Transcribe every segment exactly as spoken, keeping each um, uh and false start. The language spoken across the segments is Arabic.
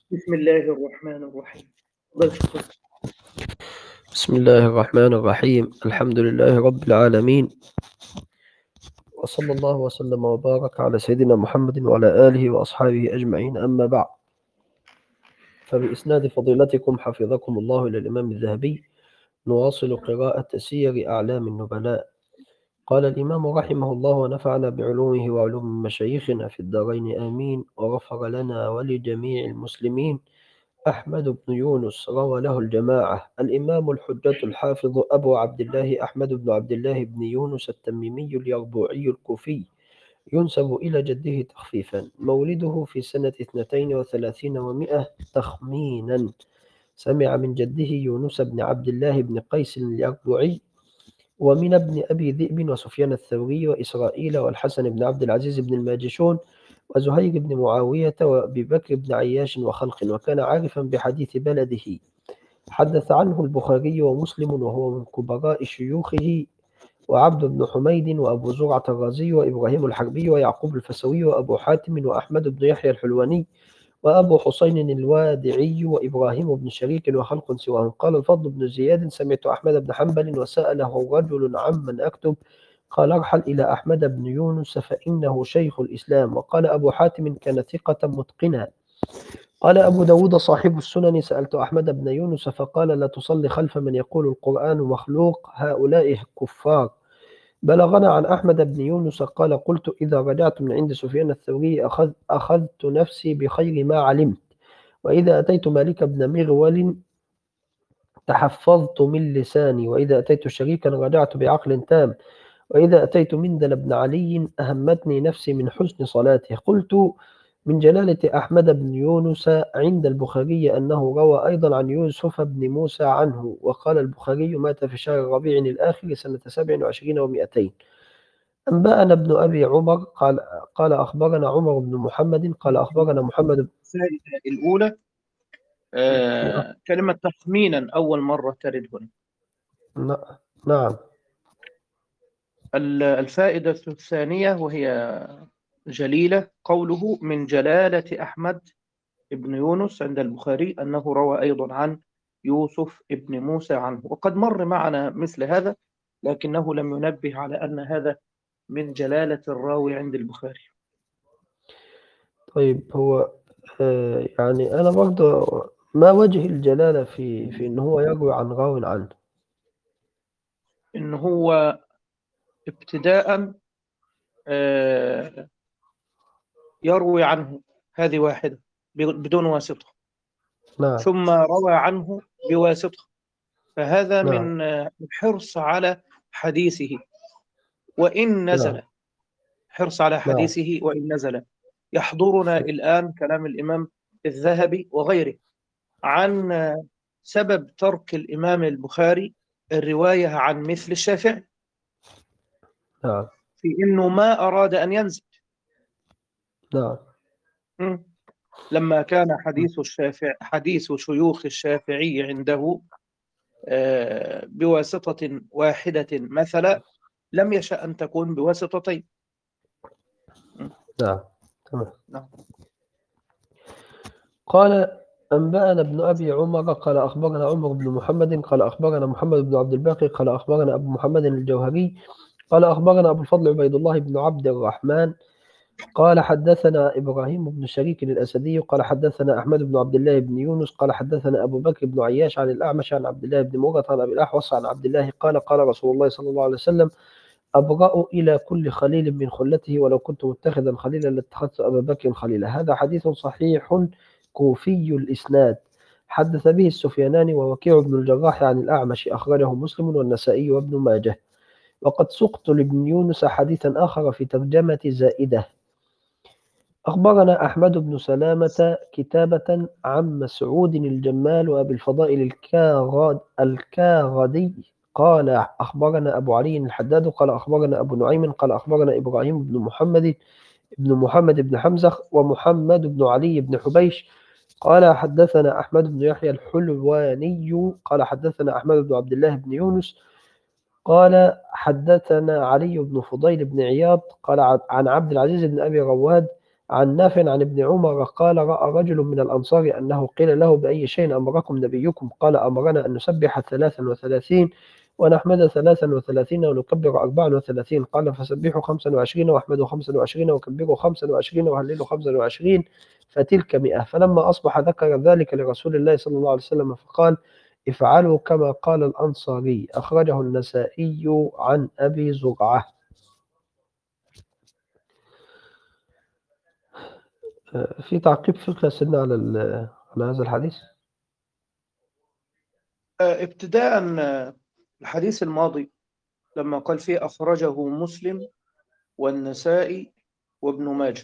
بسم الله الرحمن الرحيم. الله يشكرك. بسم الله الرحمن الرحيم. الحمد لله رب العالمين، وصلى الله وسلم وبارك على سيدنا محمد وعلى آله وأصحابه أجمعين، أما بعد. فبإسناد فضيلتكم حفظكم الله إلى الإمام الذهبي نواصل قراءة سير أعلام النبلاء. قال الإمام رحمه الله ونفعنا بعلومه وعلوم مشايخنا في الدارين آمين، وغفر لنا ولجميع المسلمين. أحمد بن يونس روى له الجماعة. الإمام الحجة الحافظ أبو عبد الله أحمد بن عبد الله بن يونس التميمي اليربوعي الكوفي، ينسب إلى جده تخفيفا. مولده في سنة اثنتين وثلاثين ومائة تخمينا. سمع من جده يونس بن عبد الله بن قيس اليربوعي، ومن ابن أبي ذئب وسفيان الثوري وإسرائيل والحسن بن عبد العزيز بن الماجشون وزهير بن معاوية وأبي بكر بن عياش وخلق، وكان عارفا بحديث بلده. حدث عنه البخاري ومسلم، وهو من كبراء شيوخه، وعبد بن حميد وأبو زرعة الرازي وإبراهيم الحربي ويعقوب الفسوي وأبو حاتم وأحمد بن يحيى الحلواني وأبو حسين الوادعي وإبراهيم بن شريك وخلق سواهم. قال الفضل بن زياد: سمعت أحمد بن حنبل وسأله رجل عمن أكتب، قال: ارحل إلى أحمد بن يونس فإنه شيخ الإسلام. وقال أبو حاتم: كان ثقة متقنا. قال أبو داود صاحب السنن: سألت أحمد بن يونس فقال: لا تصلي خلف من يقول القرآن مخلوق، هؤلاء كفار. بلغنا عن أحمد بن يونس قال: قلت إذا رجعت من عند سفيان الثوري أخذ أخذت نفسي بخير ما علمت، وإذا أتيت مالك بن مغول تحفظت من لساني، وإذا أتيت شريكا رجعت بعقل تام، وإذا أتيت مندل بن علي أهمتني نفسي من حسن صلاته. قلت: من جلالة أحمد بن يونس عند البخاري أنه روى أيضا عن يوسف بن موسى عنه. وقال البخاري: مات في شهر ربيع الآخر سنة سبع وعشرين ومائتين. أنبأنا ابن أبي عمر قال قال أخبرنا عمر بن محمد قال أخبرنا محمد. الفائدة الأولى، آه كلمة تخمينا أول مرة ترد هنا. بن نعم. ال- الفائدة الثانية وهي جليلة، قوله من جلالة أحمد بن يونس عند البخاري أنه روى أيضا عن يوسف بن موسى عنه، وقد مر معنا مثل هذا، لكنه لم ينبه على أن هذا من جلالة الراوي عند البخاري. طيب، هو آه يعني أنا برضه ما وجه الجلالة في في إن هو يروي عن راو عنه؟ إن هو ابتداء آه يروي عنه، هذه واحدة بدون واسطة، نعم. ثم روى عنه بواسطة، فهذا نعم. من آه، الحرص على حديثه وإن نعم. نزل، حرص على نعم. حديثه وإن نزل. يحضرنا الآن كلام الإمام الذهبي وغيره عن آه، سبب ترك الإمام البخاري الرواية عن مثل الشافعي، نعم. في إنه ما أراد أن ينزل. نعم. م. لما كان حديث الشافع حديث شيوخ الشافعي عنده آه، بواسطة واحدة مثلا، لم يشأ أن تكون بواسطتين. م. نعم. تمام. نعم. قال: أنبأنا ابن أبي عمر قال أخبرنا عمر بن محمد قال أخبرنا محمد بن عبد الباقي قال أخبرنا أبو محمد الجوهري قال أخبرنا أبو الفضل عبيد الله بن عبد الرحمن قال حدثنا إبراهيم بن شريك الأسدي قال حدثنا أحمد بن عبد الله بن يونس قال حدثنا أبو بكر بن عياش عن الأعمش عن عبد الله بن مرة عن أبي الأحوص عن عبد الله قال: قال رسول الله صلى الله عليه وسلم: أبرأ إلى كل خليل من خلته، ولو كنت متخذا خليلا لاتخذت أبا بكر خليلا. هذا حديث صحيح كوفي الإسناد، حدث به السفيانان ووكيع بن الجراح عن الأعمش، أخرجه مسلم والنسائي وابن ماجه. وقد سقت لابن يونس حديثا آخر في ترجمة زائدة. أخبرنا أحمد بن سلامة كتابة عن مسعود الجمال وأبي الفضائل الكاغد الكاغدي قال أخبرنا أبو علي الحداد قال أخبرنا أبو نعيم قال أخبرنا إبراهيم بن محمد بن محمد بن حمزة ومحمد بن علي بن حبيش قال حدثنا أحمد بن يحيى الحلواني قال حدثنا أحمد بن عبد الله بن يونس قال حدثنا علي بن فضيل بن عياض قال عن عبد العزيز بن أبي رواد عن نافع عن ابن عمر قال رأى رجل من الأنصار أنه قيل له بأي شيء أمركم نبيكم؟ قال أمرنا أن نسبح ثلاثا وثلاثين ونحمد ثلاثا وثلاثين ونكبر أربعا وثلاثين. قال فسبحوا خمسا وعشرين واحمدوا خمسا وعشرين وكبروا خمسا وعشرين وهللوا خمسا وعشرين فتلك مئة. فلما أصبح ذكر ذلك لرسول الله صلى الله عليه وسلم فقال افعلوا كما قال الأنصاري. أخرجه النسائي عن أبي زرعة. في تعقيب فقه سنة على على هذا الحديث؟ ابتداء الحديث الماضي لما قال فيه أخرجه مسلم والنسائي وابن ماجه،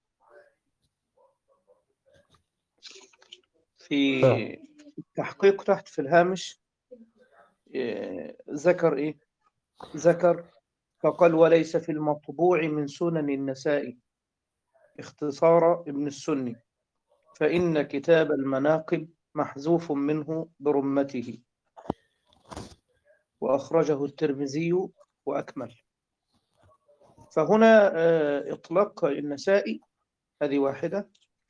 في التحقيق تحت في الهامش ذكر إيه؟ ذكر فقال وليس في المطبوع من سنن النسائي اختصار ابن السني، فإن كتاب المناقب محذوف منه برمته، وأخرجه الترمذي وأكمل. فهنا إطلاق النسائي هذه واحدة.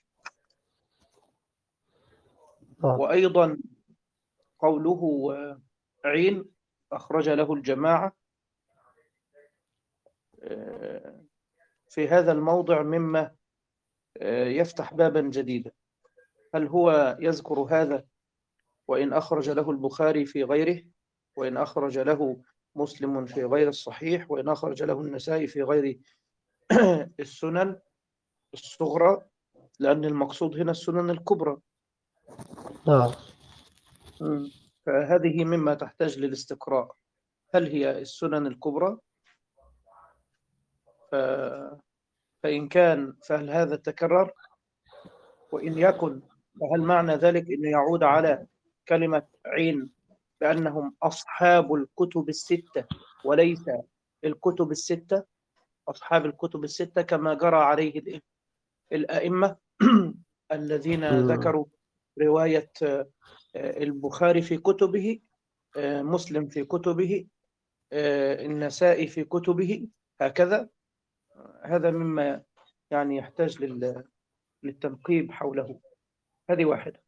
وأيضا قوله عين أخرج له الجماعة في هذا الموضع مما يفتح بابا جديدا. هل هو يذكر هذا وإن أخرج له البخاري في غيره، وإن أخرج له مسلم في غير الصحيح، وإن أخرج له النسائي في غير السنن الصغرى، لأن المقصود هنا السنن الكبرى. نعم. فهذه مما تحتاج للاستقراء، هل هي السنن الكبرى؟ ف... فإن كان فهل هذا تكرر؟ وإن يكن فهل معنى ذلك أنه يعود على كلمة عين بأنهم أصحاب الكتب الستة وليس الكتب الستة، أصحاب الكتب الستة كما جرى عليه الأئمة الذين ذكروا رواية البخاري في كتبه، مسلم في كتبه، النسائي في كتبه، هكذا. هذا مما يعني يحتاج للتنقيب حوله. هذه واحدة.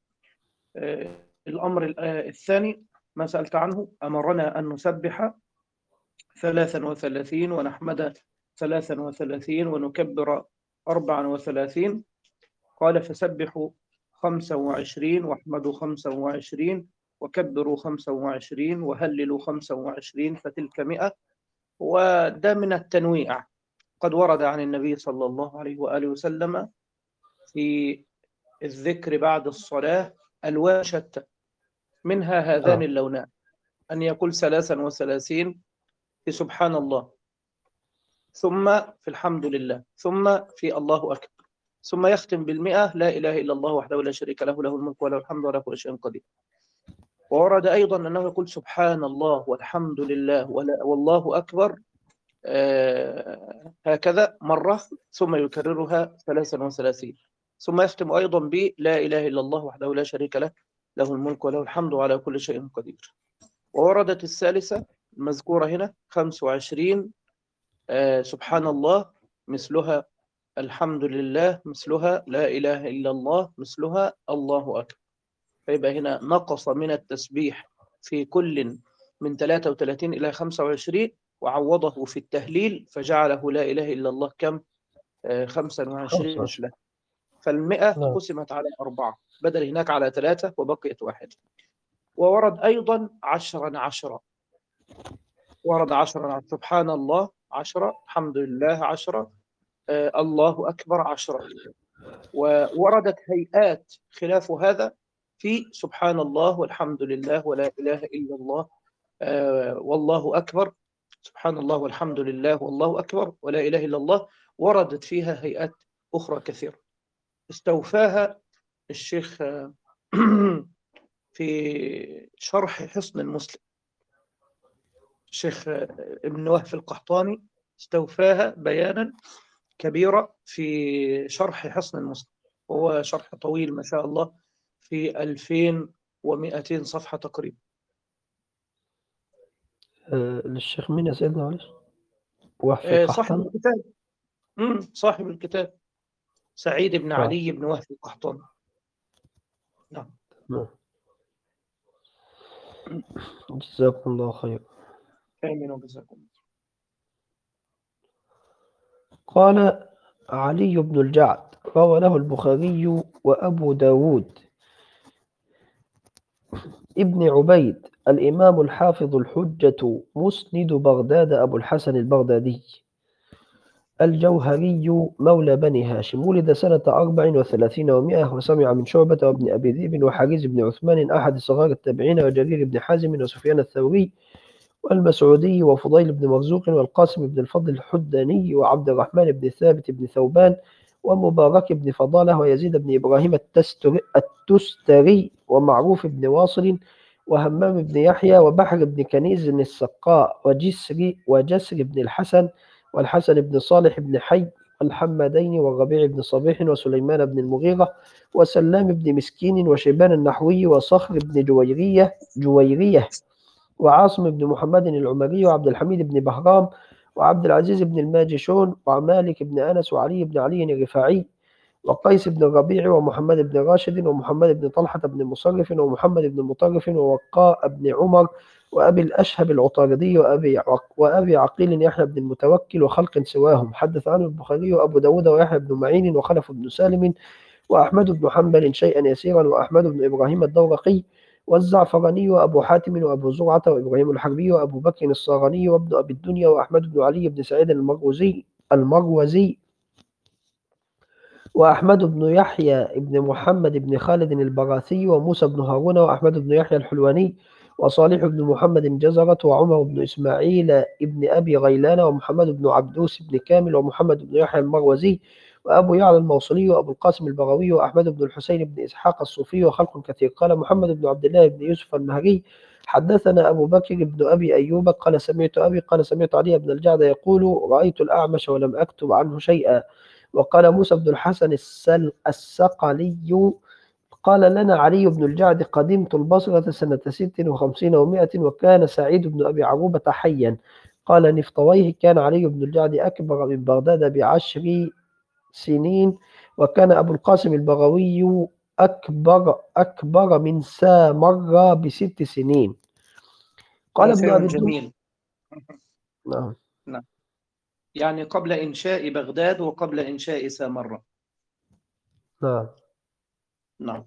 الأمر الثاني ما سألت عنه، أمرنا أن نسبح ثلاثا وثلاثين ونحمد ثلاثا وثلاثين ونكبر أربعا وثلاثين. قال فسبحوا خمسا وعشرين واحمدوا خمسا وعشرين وكبروا خمسا وعشرين وهللوا خمسا وعشرين فتلك مئة. وده من التنويع، قد ورد عن النبي صلى الله عليه وآله وسلم في الذكر بعد الصلاة ألوان شتى، منها هذان اللونان، أن يقول ثلاثا وثلاثين في سبحان الله، ثم في الحمد لله، ثم في الله أكبر، ثم يختم بالمئة لا إله إلا الله وحده لا شريك له له الملك وله الحمد وله كل شيء قدير. وورد أيضا أنه يقول سبحان الله والحمد لله والله أكبر آه هكذا مرة، ثم يكررها ثلاثا وثلاثين، ثم يختم أيضا ب لا إله إلا الله وحده لا شريك له له الملك وله الحمد على كل شيء قدير. ووردت الثالثة المذكورة هنا خمس وعشرين آه سبحان الله مثلها، الحمد لله مثلها، لا إله إلا الله مثلها، الله أكبر. فيبقى هنا نقص من التسبيح في كل من ثلاثة وثلاثين إلى خمسة وعشرين، وعوضه في التهليل فجعله لا إله إلا الله كم؟ آه خمسة وعشرين مثله. فالمئة قسمت على أربعة بدل هناك على ثلاثة وبقيت واحد. وورد أيضا عشرا عشرا، ورد عشرا، سبحان الله عشرة، الحمد لله عشرة، آه الله أكبر عشرة. ووردت هيئات خلاف هذا في سبحان الله والحمد لله ولا إله إلا الله آه والله أكبر، سبحان الله والحمد لله والله أكبر ولا إله إلا الله. وردت فيها هيئات أخرى كثيرة استوفاها الشيخ في شرح حصن المسلم، الشيخ ابن وهب القحطاني استوفاها بيانا كبيرة في شرح حصن المسلم، وهو شرح طويل ما شاء الله في ألفين ومئتين صفحة تقريبا. أه للشيخ مين يا سيدنا معلش؟ وهب أه صاحب القحطاني. الكتاب. امم صاحب الكتاب سعيد بن آه. علي بن وهب القحطاني. نعم. نعم. جزاكم الله خير. آمين وجزاكم. قال علي بن الجعد روى له البخاري وأبو داود ابن عبيد الإمام الحافظ الحجة مسند بغداد أبو الحسن البغدادي الجوهري مولى بني هاشم، ولد سنة أربع وثلاثين ومائة، وسمع من شعبة وابن أبي ذئب وحريز بن عثمان أحد صغار التابعين وجرير بن حازم وسفيان الثوري والمسعودي وفضيل بن مرزوق والقاسم بن الفضل الحداني وعبد الرحمن بن ثابت بن ثوبان ومبارك بن فضالة ويزيد بن إبراهيم التستري, التستري ومعروف بن واصل وهمام بن يحيى وبحر بن كنيز بن السقاء وجسر وجسر بن الحسن والحسن بن صالح بن حي الحمدين والربيع بن صبيح وسليمان بن المغيرة وسلام بن مسكين وشيبان النحوي وصخر بن جويرية جويرية وعاصم بن محمد العمري وعبد الحميد بن بهرام وعبد العزيز بن الماجشون ومالك بن أنس وعلي بن علي الرفاعي وقيس بن الربيع ومحمد بن راشد ومحمد بن طلحة بن مصرف ومحمد بن مطرف ووقاء بن عمر وأبي الأشهب العطاردي وأبي, وأبي عقيل يحيى بن المتوكل وخلق سواهم. حدث عنه البخاري وأبو داود ويحيى بن معين وخلف بن سالم وأحمد بن حنبل شيئا يسيرا وأحمد بن إبراهيم الدورقي والزعفراني وأبو حاتم وأبو زرعة وإبراهيم الحربي وأبو بكر الصاغني وابن أبي الدنيا وأحمد بن علي بن سعيد المروزي المروزي وأحمد بن يحيى بن محمد بن خالد البراثي وموسى بن هارون وأحمد بن يحيى الحلواني وصالح بن محمد الجزرة وعمر بن إسماعيل بن أبي غيلان ومحمد بن عبدوس بن كامل ومحمد بن يحيى المروزي وأبو يعلى الموصلي وأبو القاسم البغوي وأحمد بن الحسين بن إسحاق الصوفي وخلق كثير. قال محمد بن عبد الله بن يوسف المهري حدثنا أبو بكر بن أبي أيوب قال سمعت أبي قال سمعت علي بن الجعد يقول رأيت الأعمش ولم أكتب عنه شيئا. وقال موسى بن الحسن السقلي قال لنا علي بن الجعد قدمت البصرة سنة ست وخمسين ومائة وكان سعيد بن أبي عروبة حيا. قال نفطويه كان علي بن الجعد أكبر من بغداد بعشر سنين وكان أبو القاسم البغوي أكبر أكبر من سامر بست سنين. قال ابن أبي الدنيا جميل. نعم. نعم. يعني قبل إنشاء بغداد وقبل إنشاء سامرة. نعم. نعم.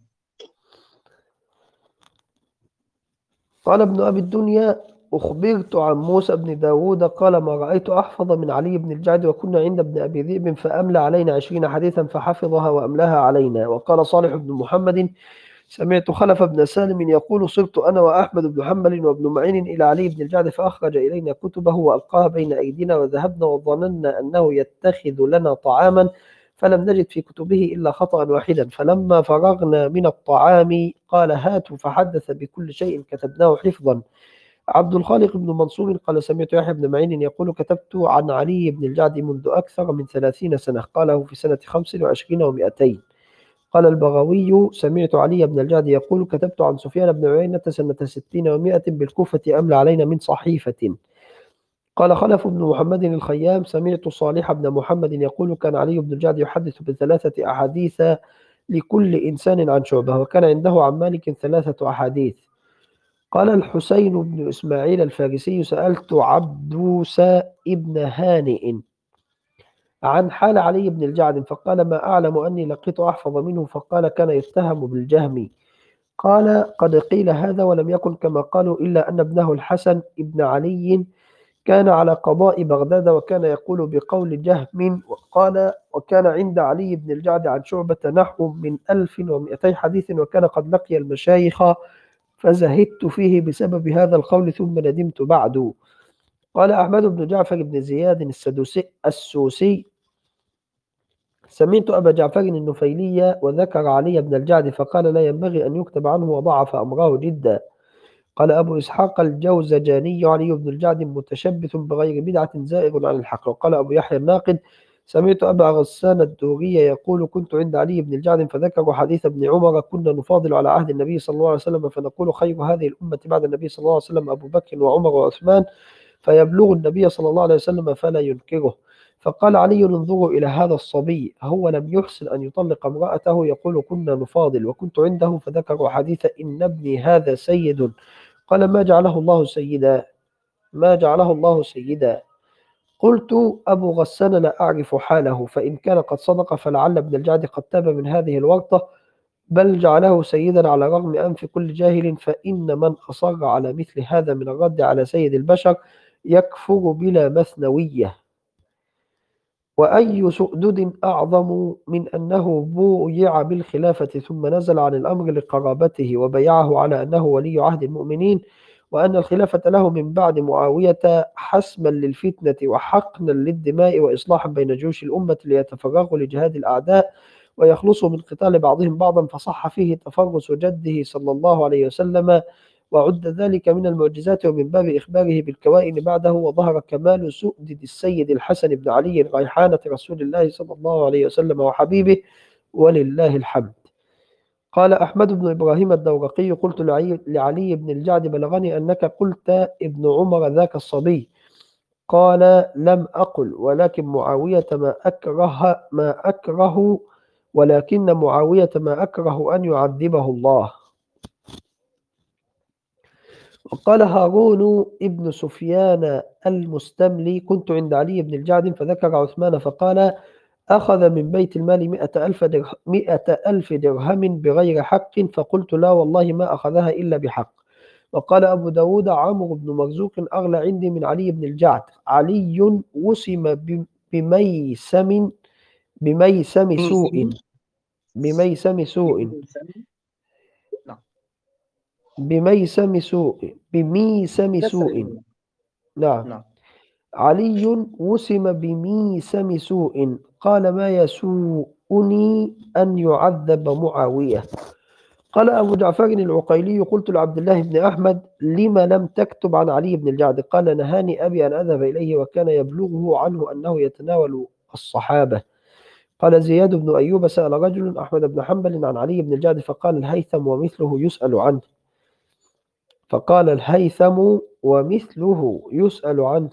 قال ابن أبي الدنيا أخبرت عن موسى بن داود قال ما رأيت أحفظ من علي بن الجعد وكنا عند ابن أبي ذئب فأملى علينا عشرين حديثا فحفظها وأملاها علينا. وقال صالح بن محمد سمعت خلف بن سالم يقول صرت أنا وأحمد بن حنبل وابن معين إلى علي بن الجعد فأخرج إلينا كتبه وألقاها بين أيدينا وذهبنا وظننا أنه يتخذ لنا طعاما فلم نجد في كتبه إلا خطأ واحدا فلما فرغنا من الطعام قال هاتوا فحدث بكل شيء كتبناه حفظا. عبد الخالق بن منصور قال سمعت يحيى بن معين يقول كتبت عن علي بن الجعد منذ أكثر من ثلاثين سنة قاله في سنة خمس وعشرين ومائتين. قال البغوي سمعت علي بن الجعد يقول كتبت عن سفيان بن عيينة سنة ستين ومائة بالكوفة أملى علينا من صحيفة. قال خلف بن محمد الخيام سمعت صالح بن محمد يقول كان علي بن الجعد يحدث بثلاثة أحاديث لكل إنسان عن شعبة وكان عنده عن مالك ثلاثة أحاديث. قال الحسين بن إسماعيل الفارسي سألت عبدوس ابن هانئ عن حال علي بن الجعد فقال ما أعلم أني لقيت أحفظ منه فقال كان يتهم بالجهم. قال قد قيل هذا ولم يكن كما قالوا إلا أن ابنه الحسن ابن علي كان على قضاء بغداد وكان يقول بقول جهم. وقال وكان عند علي بن الجعد عن شعبة نحو من ألف ومئتي حديث وكان قد لقي المشايخ فزهدت فيه بسبب هذا القول ثم ندمت بعد. قال أحمد بن جعفر بن زياد السدوسي السوسي سمعت أبا جعفر النفيلي وذكر علي بن الجعد فقال لا ينبغي أن يكتب عنه وضعف أمره جدا. قال أبو إسحاق الجوزجاني علي بن الجعد متشبث بغير بدعة زائغ عن الحق. وقال أبو يحيى الناقد سمعت أبا غسان الدوري يقول كنت عند علي بن الجعد فذكروا حديث ابن عمر كنا نفاضل على عهد النبي صلى الله عليه وسلم فنقول خير هذه الأمة بعد النبي صلى الله عليه وسلم أبو بكر وعمر وعثمان فيبلغ النبي صلى الله عليه وسلم فلا ينكره فقال علي: انظروا إلى هذا الصبي، هو لم يحسن أن يطلق امرأته، يقول كنا نفاضل، وكنت عنده فذكروا حديث إن ابني هذا سيد. قال: ما جعله الله سيدا، ما جعله الله سيدا. قلت: أبو غسان لا أعرف حاله، فإن كان قد صدق فلعل ابن الجعد قد تاب من هذه الورطة، بل جعله سيدا على رغم أنف كل جاهل، فإن من أصر على مثل هذا من الرد على سيد البشر يكفر بلا مثنوية. وأي سؤدد أعظم من أنه بويع بالخلافة ثم نزل عن الأمر لقرابته وبيعه على أنه ولي عهد المؤمنين، وأن الخلافة له من بعد معاوية حسما للفتنة وحقنا للدماء وإصلاحا بين جيوش الأمة ليتفرغوا لجهاد الأعداء ويخلصوا من قتال بعضهم بعضا، فصح فيه تفرس جده صلى الله عليه وسلم، وعد ذلك من المعجزات ومن باب إخباره بالكوائن بعده، وظهر كمال سؤدد السيد الحسن بن علي ريحانة رسول الله صلى الله عليه وسلم وحبيبه، ولله الحمد. قال أحمد بن إبراهيم الدورقي: قلت لعلي, لعلي بن الجعد: بلغني أنك قلت ابن عمر ذاك الصبي. قال: لم أقل، ولكن معاوية ما أكره ما أكره ولكن معاوية ما أكره أن يعذبه الله. وقال هارون ابن سفيان المستملي: كنت عند علي بن الجعد فذكر عثمان فقال: أخذ من بيت المال مئة ألف, درهم مئة ألف درهم بغير حق، فقلت: لا والله ما أخذها إلا بحق. وقال أبو داود: عمرو بن مرزوق أغلى عندي من علي بن الجعد. علي وسم بميسم بميسم سوء بميسم سوء نعم. بميسم سوء بميسم سوء نعم. نعم. علي وسم بميسم سوء، قال: ما يسوءني أن يعذب معاوية. قال أبو جعفر العقيلي: قلت لعبد الله بن أحمد: لم لم تكتب عن علي بن الجعد؟ قال: نهاني أبي أن أذهب إليه، وكان يبلغه عنه أنه يتناول الصحابة. قال زياد بن أيوب: سأل رجل أحمد بن حنبل عن علي بن الجعد فقال: الهيثم ومثله يسأل عنه فقال الهيثم ومثله يسأل عنه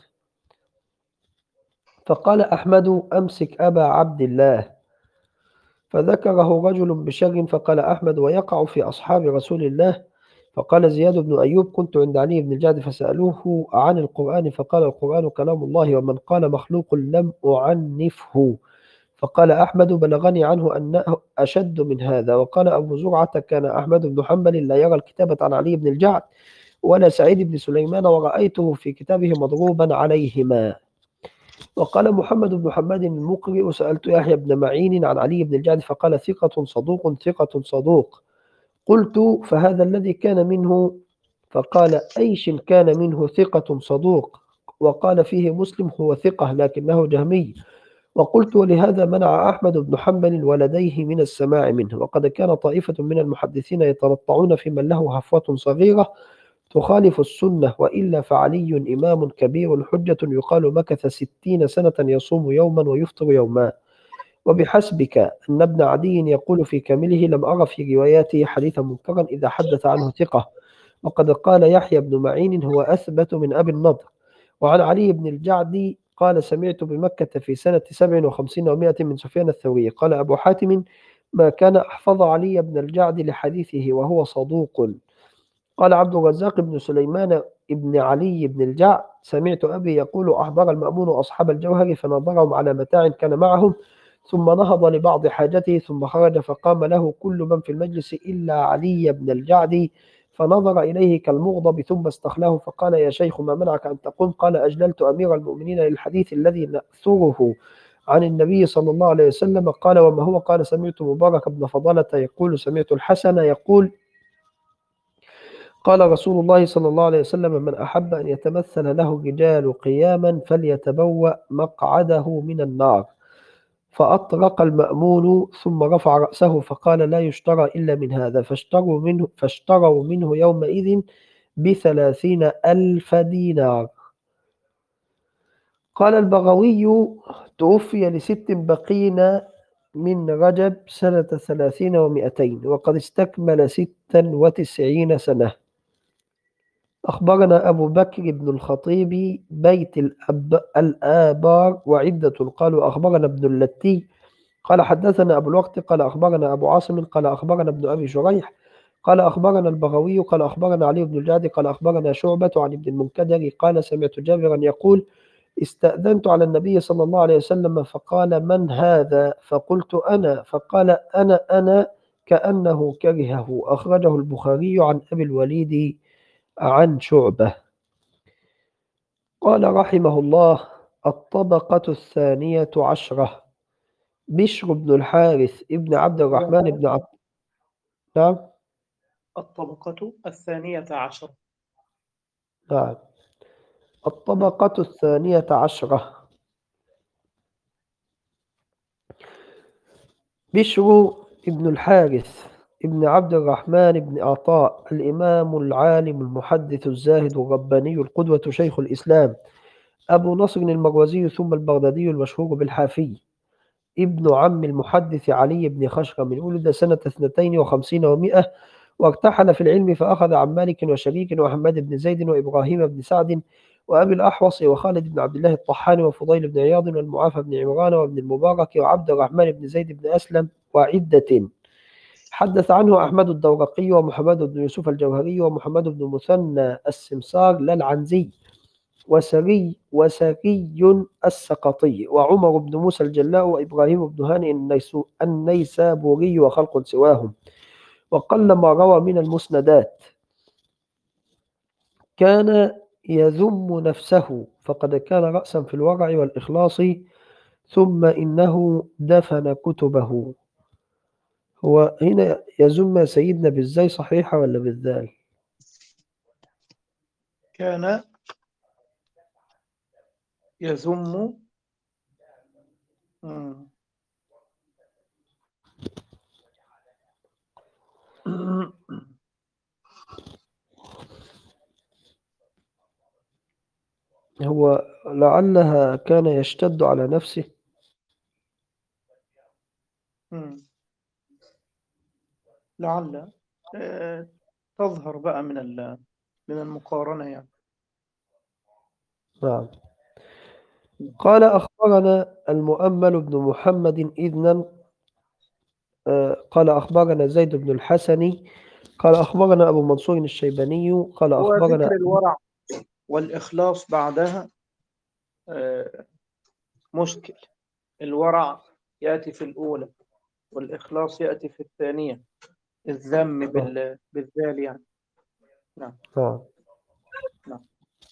فقال أحمد: أمسك أبا عبد الله. فذكره رجل بشر فقال أحمد: ويقع في أصحاب رسول الله. فقال زياد بن أيوب: كنت عند علي بن الجعد فسألوه عن القرآن فقال: القرآن كلام الله، ومن قال مخلوق لم أعنفه. فقال أحمد: بلغني عنه أنه أشد من هذا. وقال أبو زرعة: كان أحمد بن حنبل لا يرى الكتابة عن علي بن الجعد ولا سعيد بن سليمان، ورأيته في كتابه مضروبا عليهما. وقال محمد بن حماد المقرئ: سألت يحيى بن معين عن علي بن الجعد فقال: ثقة صدوق ثقة صدوق. قلت: فهذا الذي كان منه؟ فقال: أيش كان منه ثقة صدوق؟ وقال فيه مسلم: هو ثقة لكنه جهمي. وقلت: ولهذا منع أحمد بن حنبل ولديه من السماع منه. وقد كان طائفة من المحدثين يتنطعون في من له هفوة صغيرة تخالف السنة، وإلا فعلي إمام كبير حجة يقال مكث ستين سنة يصوم يوما ويفطر يوما. وبحسبك أن ابن عدي يقول في كامله: لم أرى في رواياته حديثا منكرا إذا حدث عنه ثقة. وقد قال يحيى بن معين: هو أثبت من أبي النضر. وعن علي بن الجعد قال: سمعت بمكة في سنة سبع وخمسين ومائة من سفيان الثوري. قال أبو حاتم: ما كان أحفظ علي بن الجعد لحديثه وهو صدوق. قال عبد الرزاق بن سليمان ابن علي بن الجعد: سمعت أبي يقول: أحضر المأمون أصحاب الجوهر فنظرهم على متاع كان معهم، ثم نهض لبعض حاجته ثم خرج، فقام له كل من في المجلس إلا علي بن الجعد، فنظر إليه كالمغضب ثم استخلاه فقال: يا شيخ ما منعك أن تقوم؟ قال: أجللت أمير المؤمنين للحديث الذي نأثره عن النبي صلى الله عليه وسلم. قال: وما هو؟ قال: سمعت مبارك بن فضالة يقول: سمعت الحسن يقول: قال رسول الله صلى الله عليه وسلم: من أحب أن يتمثل له الرجال قياما فليتبوأ مقعده من النار. فأطرق المأمون ثم رفع رأسه فقال: لا يشترى إلا من هذا. فاشتروا منه, فاشتروا منه يومئذ بثلاثين ألف دينار. قال البغوي: توفي لست بقين من رجب سنة ثلاثين ومائتين، وقد استكمل ستا وتسعين سنة. أخبرنا أبو بكر بن الخطيب بيت الأب الآبار وعدة قالوا أخبرنا ابن اللتي قال حدثنا أبو الوقت قال أخبرنا أبو عاصم قال أخبرنا ابن أبي شريح قال أخبرنا البغوي قال أخبرنا علي بن الجعد قال أخبرنا شعبة عن ابن المنكدر قال سمعت جابرا يقول استأذنت على النبي صلى الله عليه وسلم فقال من هذا فقلت أنا فقال أنا أنا كأنه كرهه أخرجه البخاري عن أبي الوليد عن شعبة. قال رحمه الله الطبقة الثانية عشرة بشر بن الحارث ابن عبد الرحمن بن عبد نعم الطبقة الثانية عشر. نعم الطبقة الثانية عشرة بشر ابن الحارث ابن عبد الرحمن بن عطاء الإمام العالم المحدث الزاهد الرباني القدوة شيخ الإسلام أبو نصر المروزي ثم البغدادي المشهور بالحافي ابن عم المحدث علي بن خشرم ولد سنة اثنتين وخمسين ومائة وارتحل في العلم فأخذ عن مالك وشريك وحماد بن زيد وإبراهيم بن سعد وأبي الأحوص وخالد بن عبد الله الطحان وفضيل بن عياض والمعافى بن عمران وابن المبارك وعبد الرحمن بن زيد بن أسلم وعدة. حدث عنه أحمد الدورقي ومحمد بن يوسف الجوهري ومحمد بن مثنى السمسار للعنزي وسري وسري السقطي وعمر بن موسى الجلاء وإبراهيم بن هانئ النيسابوري وخلق سواهم. وقل ما روى من المسندات. كان يذم نفسه فقد كان رأسا في الورع والإخلاص ثم إنه دفن كتبه. هو هنا يذم سيدنا بالزاي صحيحة ولا بالذال؟ كان يذم مم. هو لعلها كان يشتد على نفسه. مم. لعل آه، تظهر بقى من ال- من المقارنة يعني. نعم. قال أخبرنا المؤمل بن محمد إذنا قال أخبرنا زيد بن الحسن قال أخبرنا أبو منصور الشيباني قال هو أخبرنا ذكر الورع والإخلاص بعدها آه، مشكل. الورع يأتي في الأولى والإخلاص يأتي في الثانية، الذم آه. بال... بالذال يعني. نعم. آه. نعم.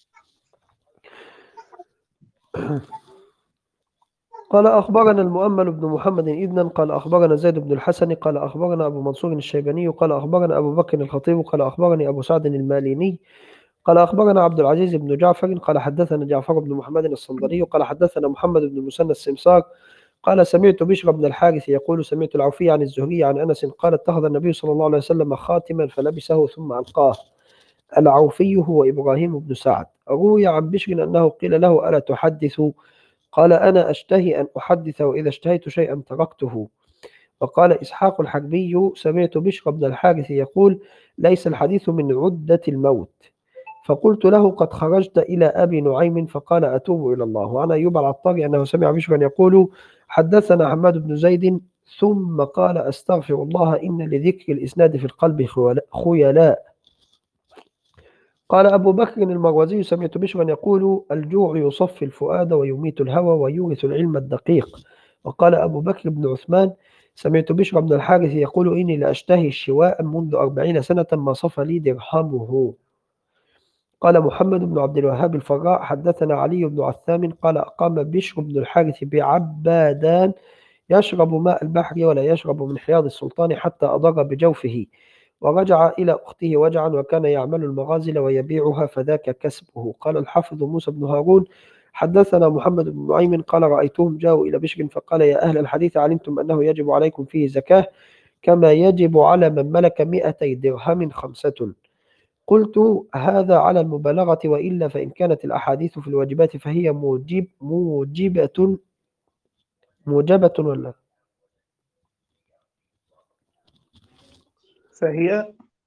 قال أخبرنا المؤمل بن محمد إذنا قال أخبرنا زيد بن الحسن قال أخبرنا أبو منصور الشيباني قال أخبرنا أبو بكر الخطيب قال أخبرني أبو سعد الماليني قال أخبرنا عبد العزيز بن جعفر قال حدثنا جعفر بن محمد الصندلي قال حدثنا محمد بن المثنى السمسار قال سمعت بشر بن الحارث يقول سمعت العوفي عن الزهري عن أنس قال اتخذ النبي صلى الله عليه وسلم خاتما فلبسه ثم ألقاه. العوفي هو إبراهيم بن سعد. روي عن بشر أنه قيل له ألا تحدث قال أنا أشتهي أن أحدث وإذا اشتهيت شيئا تركته. وقال إسحاق الحربي سمعت بشر بن الحارث يقول ليس الحديث من عدة الموت. فقلت له قد خرجت إلى أبي نعيم فقال أتوب إلى الله. وعن أيوب العطاري أنه سمع بشرا يقول حدثنا حماد بن زيد ثم قال أستغفر الله إن لذكر الإسناد في القلب خيلاء. قال أبو بكر المروزي سمعت بشرا يقول الجوع يصفي الفؤاد ويميت الهوى ويورث العلم الدقيق. وقال أبو بكر بن عثمان سمعت بشر بن الحارث يقول إني لأشتهي الشواء منذ أربعين سنة ما صفى لي درهمه. قال محمد بن عبد الوهاب الفراء حدثنا علي بن عثام قال أقام بشر بن الحارث بعبادان يشرب ماء البحر ولا يشرب من حياض السلطان حتى أضر بجوفه ورجع إلى أخته وجعا وكان يعمل المغازل ويبيعها فذاك كسبه. قال الحافظ موسى بن هارون حدثنا محمد بن نعيم قال رأيتهم جاءوا إلى بشر فقال يا أهل الحديث علمتم أنه يجب عليكم فيه زكاة كما يجب على من ملك مئتي درهم خمسة. قلت هذا على المبالغة وإلا فإن كانت الأحاديث في الواجبات فهي موجب موجبة موجبة ولا فهي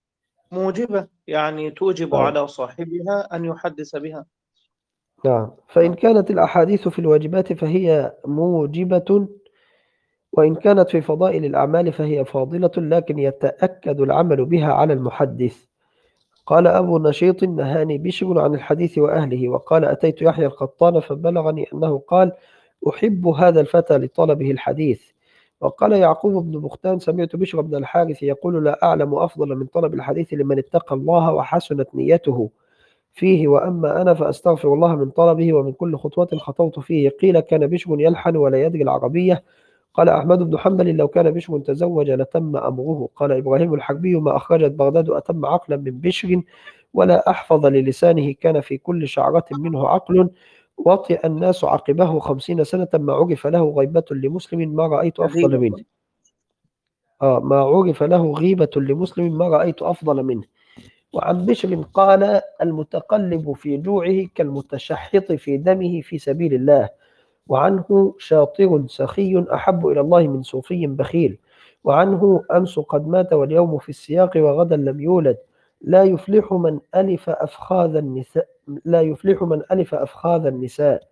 موجبة، يعني توجب نعم على صاحبها أن يحدث بها. نعم فإن نعم. كانت الأحاديث في الواجبات فهي موجبة، وإن كانت في فضائل الأعمال فهي فاضلة، لكن يتأكد العمل بها على المحدث. قال أبو نشيط: نهاني بشر عن الحديث وأهله. وقال: أتيت يحيى القطان فبلغني أنه قال: أحب هذا الفتى لطلبه الحديث. وقال يعقوب بن بختان: سمعت بشر بن الحارث يقول: لا أعلم أفضل من طلب الحديث لمن اتقى الله وحسنت نيته فيه، وأما أنا فأستغفر الله من طلبه ومن كل خطوة خطوت فيه. قيل: كان بشر يلحن ولا يدري العربية. قال أحمد بن حنبل: لو كان بشر تزوج لتم أمره. قال إبراهيم الحربي: ما أخرجت بغداد أتم عقلا من بشر، ولا أحفظ للسانه، كان في كل شعرة منه عقل. وطئ الناس عقبه خمسين سنة، ما عرف له غيبة لمسلم ما رأيت أفضل منه. غيبة. آه ما عرف له غيبة لمسلم ما رأيت أفضل منه. وعن بشر قال: المتقلب في جوعه كالمتشحط في دمه في سبيل الله. وعنه: شاطر سخي أحب إلى الله من صوفي بخيل. وعنه: أمس قد مات واليوم في السياق وغدا لم يولد. لا يفلح من ألف أفخاذ النساء لا يفلح من ألف أفخاذ النساء.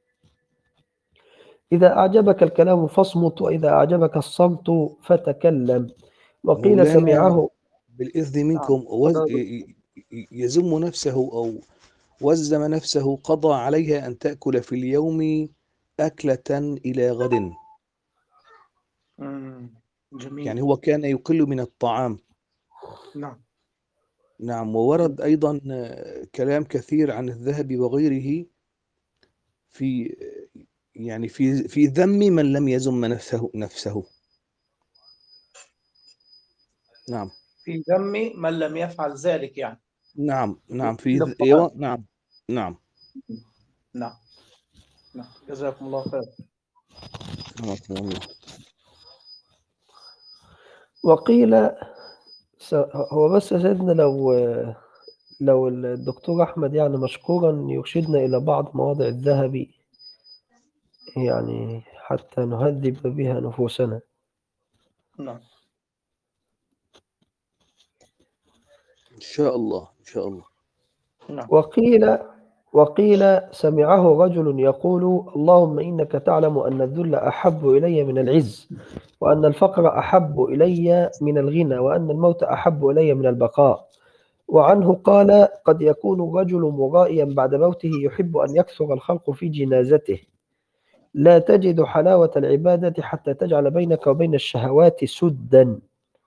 إذا أعجبك الكلام فاصمت، وإذا أعجبك الصمت فتكلم. وقيل مولانا سمعه. بالإذن نعم. منكم وز... ي- ي- يذم نفسه أو وزم نفسه، قضى عليها أن تأكل في اليوم أكلة إلى غد. مم. يعني جميل. هو كان يقل من الطعام. نعم. نعم. وورد أيضا آه، كلام كثير عن الذهبي وغيره في يعني في في ذم من لم يذم نفسه نفسه. نعم في ذم من لم يفعل ذلك يعني. نعم نعم في ذ... للطعام. أيوة، نعم نعم. نعم. نعم، جزاكم الله خير. رحمه الله. وقيل س- هو بس يا سيدنا، لو لو الدكتور أحمد يعني مشكورا يرشدنا إلى بعض مواضع الذهبي، يعني حتى نهذب بها نفوسنا. نعم. إن شاء الله إن شاء الله. نعم. وقيل وقيل سمعه رجل يقول: اللهم إنك تعلم أن الذل أحب إلي من العز، وأن الفقر أحب إلي من الغنى، وأن الموت أحب إلي من البقاء. وعنه قال: قد يكون الرجل مرائيا بعد موته يحب أن يكثر الخلق في جنازته. لا تجد حلاوة العبادة حتى تجعل بينك وبين الشهوات سدا.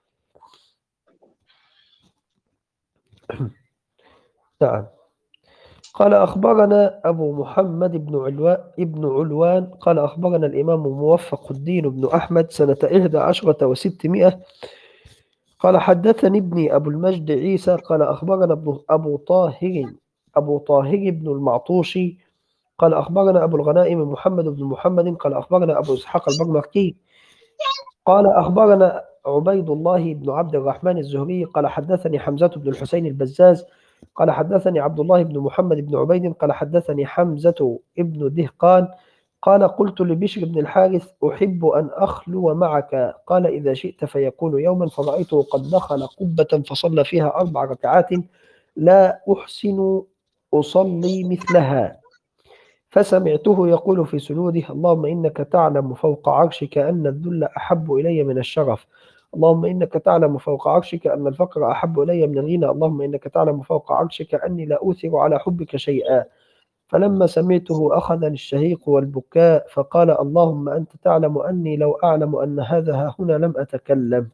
نعم. قال أخبرنا أبو محمد بن علوان ابن علوان قال أخبرنا الإمام موفق الدين بن أحمد سنة إحدى عشرة وستمائة. قال حدثني ابني أبو المجد عيسى قال أخبرنا ابن أبو طاهر أبو طاهر بن المعطوشي قال أخبرنا أبو الغنائم محمد بن محمد قال أخبرنا أبو إسحاق البرمكي قال أخبرنا عبيد الله بن عبد الرحمن الزهري قال حدثني حمزة بن الحسين البزاز قال حدثني عبد الله بن محمد بن عبيد قال حدثني حمزة بن دهقان قال قلت لبشر بن الحارث: أحب أن أخلو معك. قال: إذا شئت. فيقول يوما: فرأيته قد دخل قبة فصلى فيها أربع ركعات لا أحسن أصلي مثلها، فسمعته يقول في سجوده: اللهم إنك تعلم فوق عرشك أن الذل أحب إلي من الشرف. اللهم إنك تعلم فوق عرشك أن الفقر أحب إلي من الغنى. اللهم إنك تعلم فوق عرشك أني لا أوثر على حبك شيئا. فلما سمعته أخذني الشهيق والبكاء، فقال: اللهم أنت تعلم أني لو أعلم أن هذا ها هنا لم أتكلم.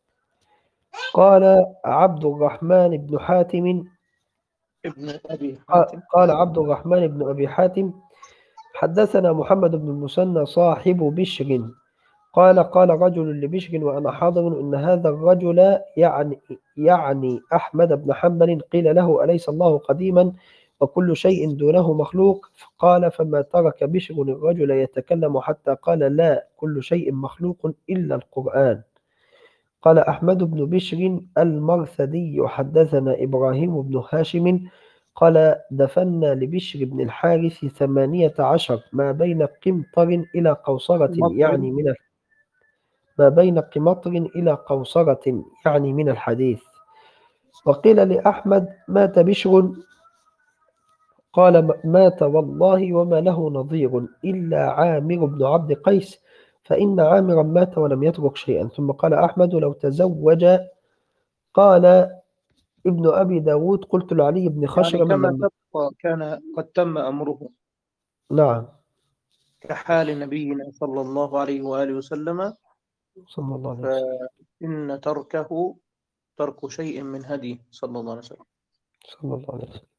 قال عبد الرحمن بن حاتم ابن أبي حاتم. قال عبد الرحمن بن أبي حاتم: حدثنا محمد بن المثنى صاحب بشر قال قال رجل لبشر وأنا حاضر: إن هذا الرجل يعني يعني أحمد بن حنبل. قيل له: أليس الله قديما وكل شيء دونه مخلوق؟ قال: فما ترك بشر الرجل يتكلم حتى قال: لا، كل شيء مخلوق إلا القرآن. قال أحمد بن بشر المرثدي: حدثنا إبراهيم بن هاشم قال: دفنا لبشر بن الحارث ثمانية عشر ما بين قمطر إلى قوصرة مطعم. يعني من ما بين قمطر إلى قوصرة يعني من الحديث. وقيل لأحمد مات بشر، قال مات والله وما له نظير إلا عامر بن عبد قيس، فإن عامرا مات ولم يترك شيئا. ثم قال أحمد لو تزوج. قال ابن أبي داود قلت لعلي بن يعني خشرم كما لما. تبقى كان قد تم أمره نعم. كحال نبينا صلى الله عليه وآله وسلم، صلى الله عليه وسلم. فإن تركه ترك شيء من هديه صلى الله عليه وسلم. صلى الله عليه وسلم.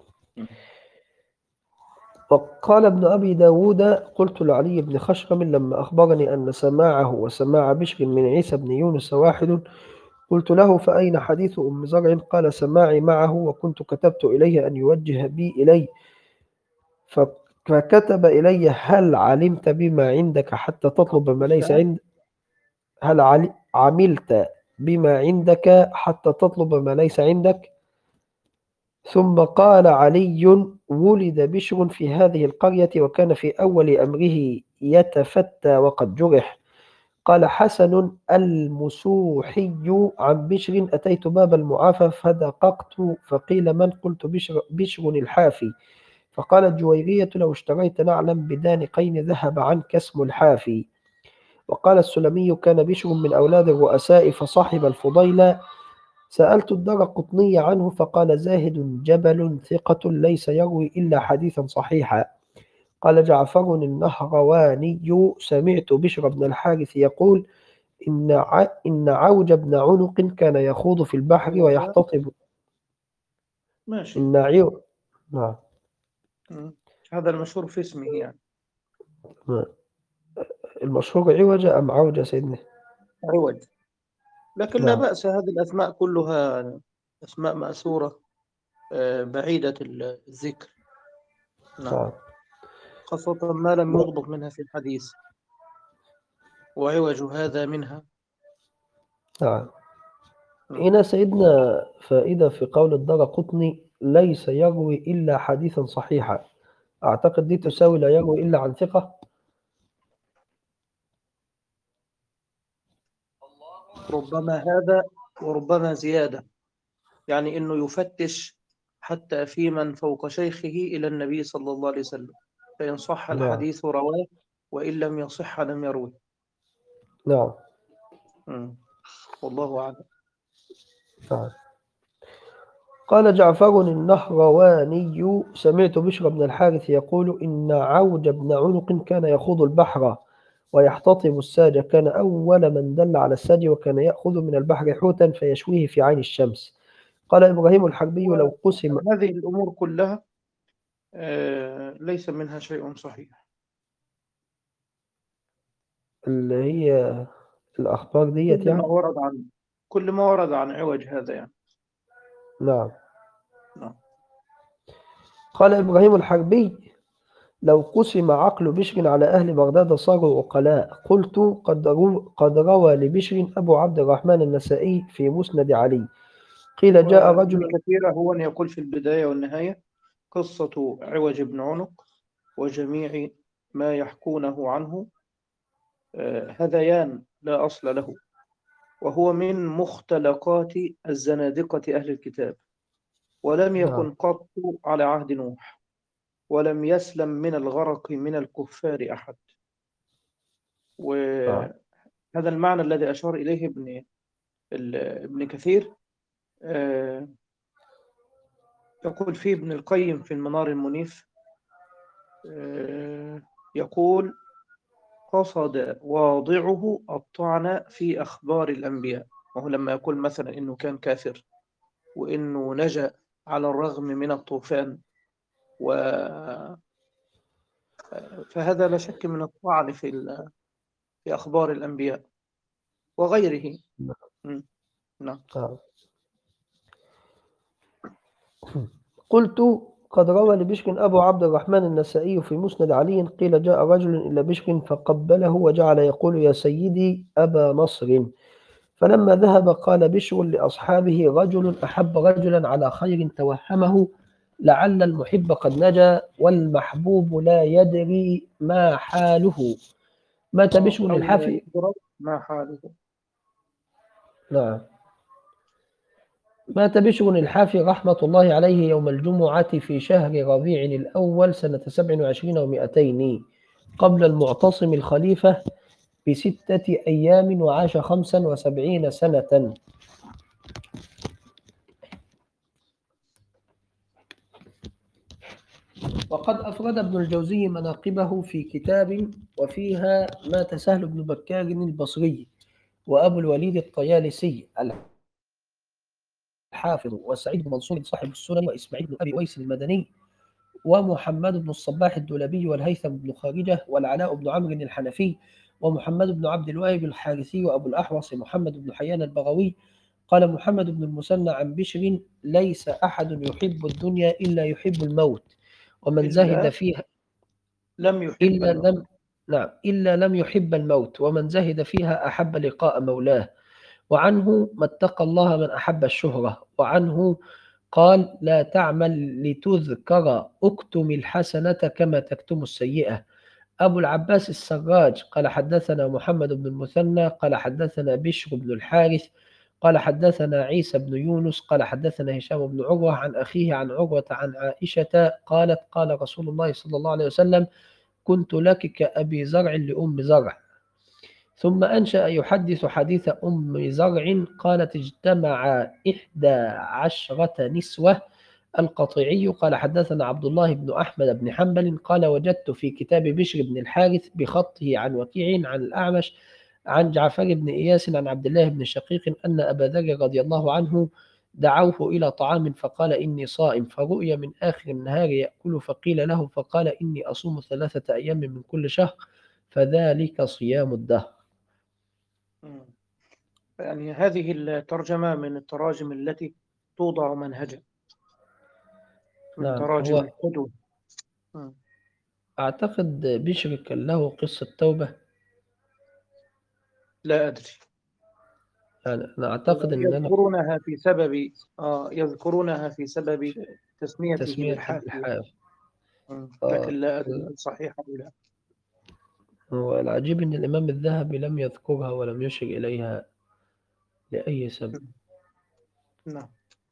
وقال ابن أبي داود قلت لعلي بن خشرم لما أخبرني أن سماعه وسماع بشر من عيسى بن يونس واحد، قلت له فأين حديث أم زرع؟ قال سماعي معه وكنت كتبت إليه أن يوجه بي إليه، فكتب إلي هل علمت بما عندك حتى تطلب ما ليس عندك هل عل- عملت بما عندك حتى تطلب ما ليس عندك. ثم قال علي ولد بشر في هذه القرية وكان في أول أمره يتفتى وقد جرح. قال حسن المسوحي عن بشر أتيت باب المعافى فدققت فقيل من؟ قلت بشر, بشر الحافي. فقالت جويرية لو اشتريت نعلا بدانقين ذهب عنك اسم الحافي. وقال السلمي كان بشر من أولاد الرؤساء فصاحب الفضيل. سألت الدرقطني عنه فقال زاهد جبل ثقة ليس يروي إلا حديثا صحيحا. قال جعفر النهرواني سمعت بشر بن الحارث يقول إن ع... إن عوج بن عنق كان يخوض في البحر هذا ويحتطب. ماشي. إن عيو نعم. مم. هذا المشهور في اسمه يعني المشهور عوج أم عوج سيدنا؟ عوج، لكن لا نعم. بأس. هذه الأسماء كلها أسماء مأثورة، آه، بعيدة الذكر. نعم، نعم. خاصة ما لم يضبط منها في الحديث، وعوج هذا منها. نعم. مم. هنا سيدنا فائدة في قول الدرقطني ليس يروي إلا حديثا صحيحا، أعتقد دي تساوي لا يروي إلا عن ثقة. ربما هذا وربما زيادة، يعني إنه يفتش حتى في من فوق شيخه إلى النبي صلى الله عليه وسلم، فإن صح نعم. الحديث رواه، وإن لم يصح لم يروي. نعم. مم. والله أعلم. نعم. قال جعفر النهرواني سمعت بشر بن الحارث يقول إن عوج بن عنق كان يخوض البحر ويحتطب الساج، كان أول من دل على الساج وكان يأخذ من البحر حوتا فيشويه في عين الشمس. قال إبراهيم الحربي لو قسم. وهذه الأمور كلها آه، ليس منها شيء صحيح. اللي هي الأخبار ديت كل ما يعني. ورد عن كل ما ورد عن عوج هذا يعني. نعم. نعم. قال إبراهيم الحربي لو قسم عقل بشر على أهل بغداد صاروا عقلاء. قلت قد رو قد روى لبشر أبو عبد الرحمن النسائي في مسند علي قيل جاء وابن رجل. كثير هو أن يقول في البداية والنهاية قصة عوج بن عنق وجميع ما يحكونه عنه آه، هذيان لا أصل له، وهو من مختلقات الزنادقة أهل الكتاب، ولم نعم. يكن قط على عهد نوح، ولم يسلم من الغرق من الكفار أحد. نعم. وهذا المعنى الذي أشار إليه ابن ال- ابن كثير، آه، يقول فيه ابن القيم في المنار المنيف، آه، يقول قصد واضعه الطعن في أخبار الأنبياء. وهو لما يقول مثلا إنه كان كافر وإنه نجا على الرغم من الطوفان، و... فهذا لا شك من الطعن في ال... في أخبار الأنبياء وغيره. م. نعم. نعم. قلت قد روى لبشر أبو عبد الرحمن النسائي في مسند علي قيل جاء رجل إلى بشر فقبله وجعل يقول يا سيدي أبا نصر. فلما ذهب قال بشر لأصحابه رجل أحب رجلا على خير توهمه لعل المحب قد نجا والمحبوب لا يدري ما حاله. مات بشر أو لا الحافي. يدرك ما حاله. نعم. مات بشر الحافي رحمة الله عليه يوم الجمعة في شهر ربيع الأول سنة سبع وعشرين ومائتين قبل المعتصم الخليفة بستة أيام وعاش خمسا وسبعين سنة. وقد أفرد ابن الجوزي مناقبه في كتاب وفيها مات سهل بن بكار البصري وأبو الوليد الطيالسي الحافظ وسعيد بن منصور صاحب السنن وإسماعيل بن أبي ويس المدني ومحمد بن الصباح الدولبي والهيثم بن خارجة والعلاء بن عمرو الحنفي ومحمد بن عبد الوهاب الحارثي وأبو الأحوص محمد بن حيان البغوي. قال محمد بن المثنى عن بشر: ليس أحد يحب الدنيا إلا يحب الموت ومن زهد إلا فيها لم يحب إلا الموت. لم نعم إلا لم يحب الموت ومن زهد فيها أحب لقاء مولاه. وعنه: ما اتقى الله من أحب الشهرة. وعنه قال: لا تعمل لتذكر، اكتم الحسنة كما تكتم السيئة. أبو العباس السراج قال: حدثنا محمد بن المثنى قال حدثنا بشر بن الحارث قال حدثنا عيسى بن يونس قال حدثنا هشام بن عروة عن أخيه عن عروة عن عائشة قالت: قال رسول الله صلى الله عليه وسلم: كنت لك كأبي زرع لأم زرع. ثم أنشأ يحدث حديث أم زرع قالت: اجتمع إحدى عشرة نسوة. القطيعي قال: حدثنا عبد الله بن أحمد بن حنبل قال: وجدت في كتاب بشر بن الحارث بخطه عن وكيع عن الأعمش عن جعفر بن إياس عن عبد الله بن شقيق أن أبا ذر رضي الله عنه دعوه إلى طعام فقال: إني صائم، فرؤي من آخر النهار يأكل فقيل له فقال: إني أصوم ثلاثة أيام من كل شهر فذلك صيام الدهر. مم. يعني هذه الترجمة من التراجم التي توضع منهجا، من نعم. تراجم هو القدوة. مم. أعتقد بشر كان له قصة توبة. لا أدري. يعني أنا أعتقد أن أنا يذكرونها في سبب آه يذكرونها في سبب تسميته تسمية بالحافي. بالحاف. مم. آه. لكن لا أدري هل صحيحة أو لا. هو العجيب أن الإمام الذهبي لم يذكرها ولم يشر إليها لأي سبب. مم. نعم.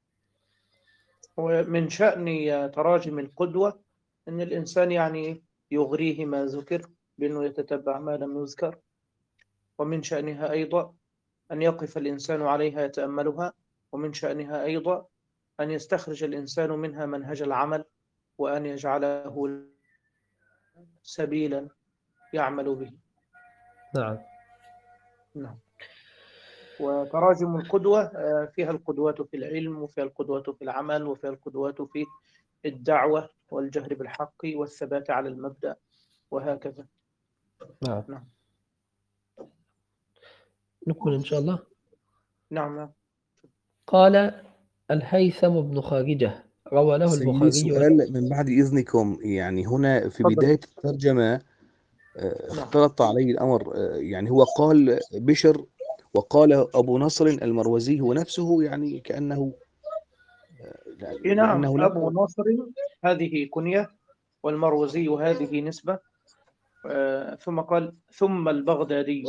ومن شأن تراجم القدوة أن الإنسان يعني يغريه ما ذكر بأنه يتتبع ما لم يذكر، ومن شأنها أيضا أن يقف الإنسان عليها يتأملها، ومن شأنها أيضا أن يستخرج الإنسان منها منهج العمل وأن يجعله سبيلا يعمل به. نعم. نعم. وتراجم القدوة فيها القدوات في العلم، وفيها القدوات في العمل، وفيها القدوات في الدعوة والجهر بالحق والثبات على المبدأ وهكذا. نعم. نعم. نكمل إن شاء الله. نعم. نعم. قال: الهيثم بن خارجة روى له سيدي البخاري وله. سؤال من بعد إذنكم، يعني هنا في تفضل. بداية الترجمة آه، نعم. اختلط علي الأمر. آه، يعني هو قال بشر وقال أبو نصر المروزي هو نفسه، يعني كأنه إيه نعم، لأنه أبو لم نصر هذه كنية، والمروزي هذه نسبة. آه، ثم قال ثم البغدادي،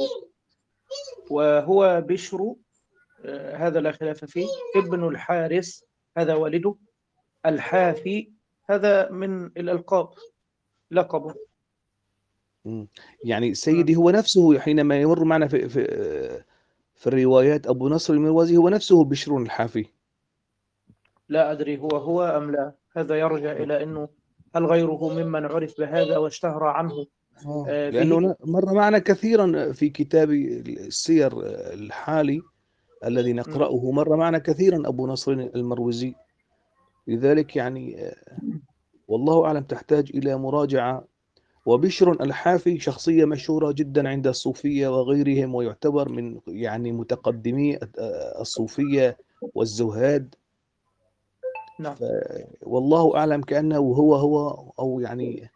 وهو بشر، آه، هذا لا خلاف فيه، ابن الحارث هذا والده، الحافي هذا من الألقاب لقبه. مم. يعني مم. سيدي هو نفسه حينما يمر معنا في في في الروايات أبو نصر المروزي هو نفسه بشر الحافي. لا أدري هو هو أم لا، هذا يرجع إلى أنه هل غيره ممن عرف بهذا واشتهر عنه آه. آه، به. لأنه مر معنا كثيرا في كتاب السير الحالي الذي مم. نقرأه، مر معنا كثيرا أبو نصر المروزي. لذلك يعني آه، والله أعلم تحتاج إلى مراجعة. وبشر الحافي شخصية مشهورة جدا عند الصوفية وغيرهم، ويعتبر من يعني متقدمي آه، الصوفية والزهاد. نعم. والله أعلم كأنه هو هو أو يعني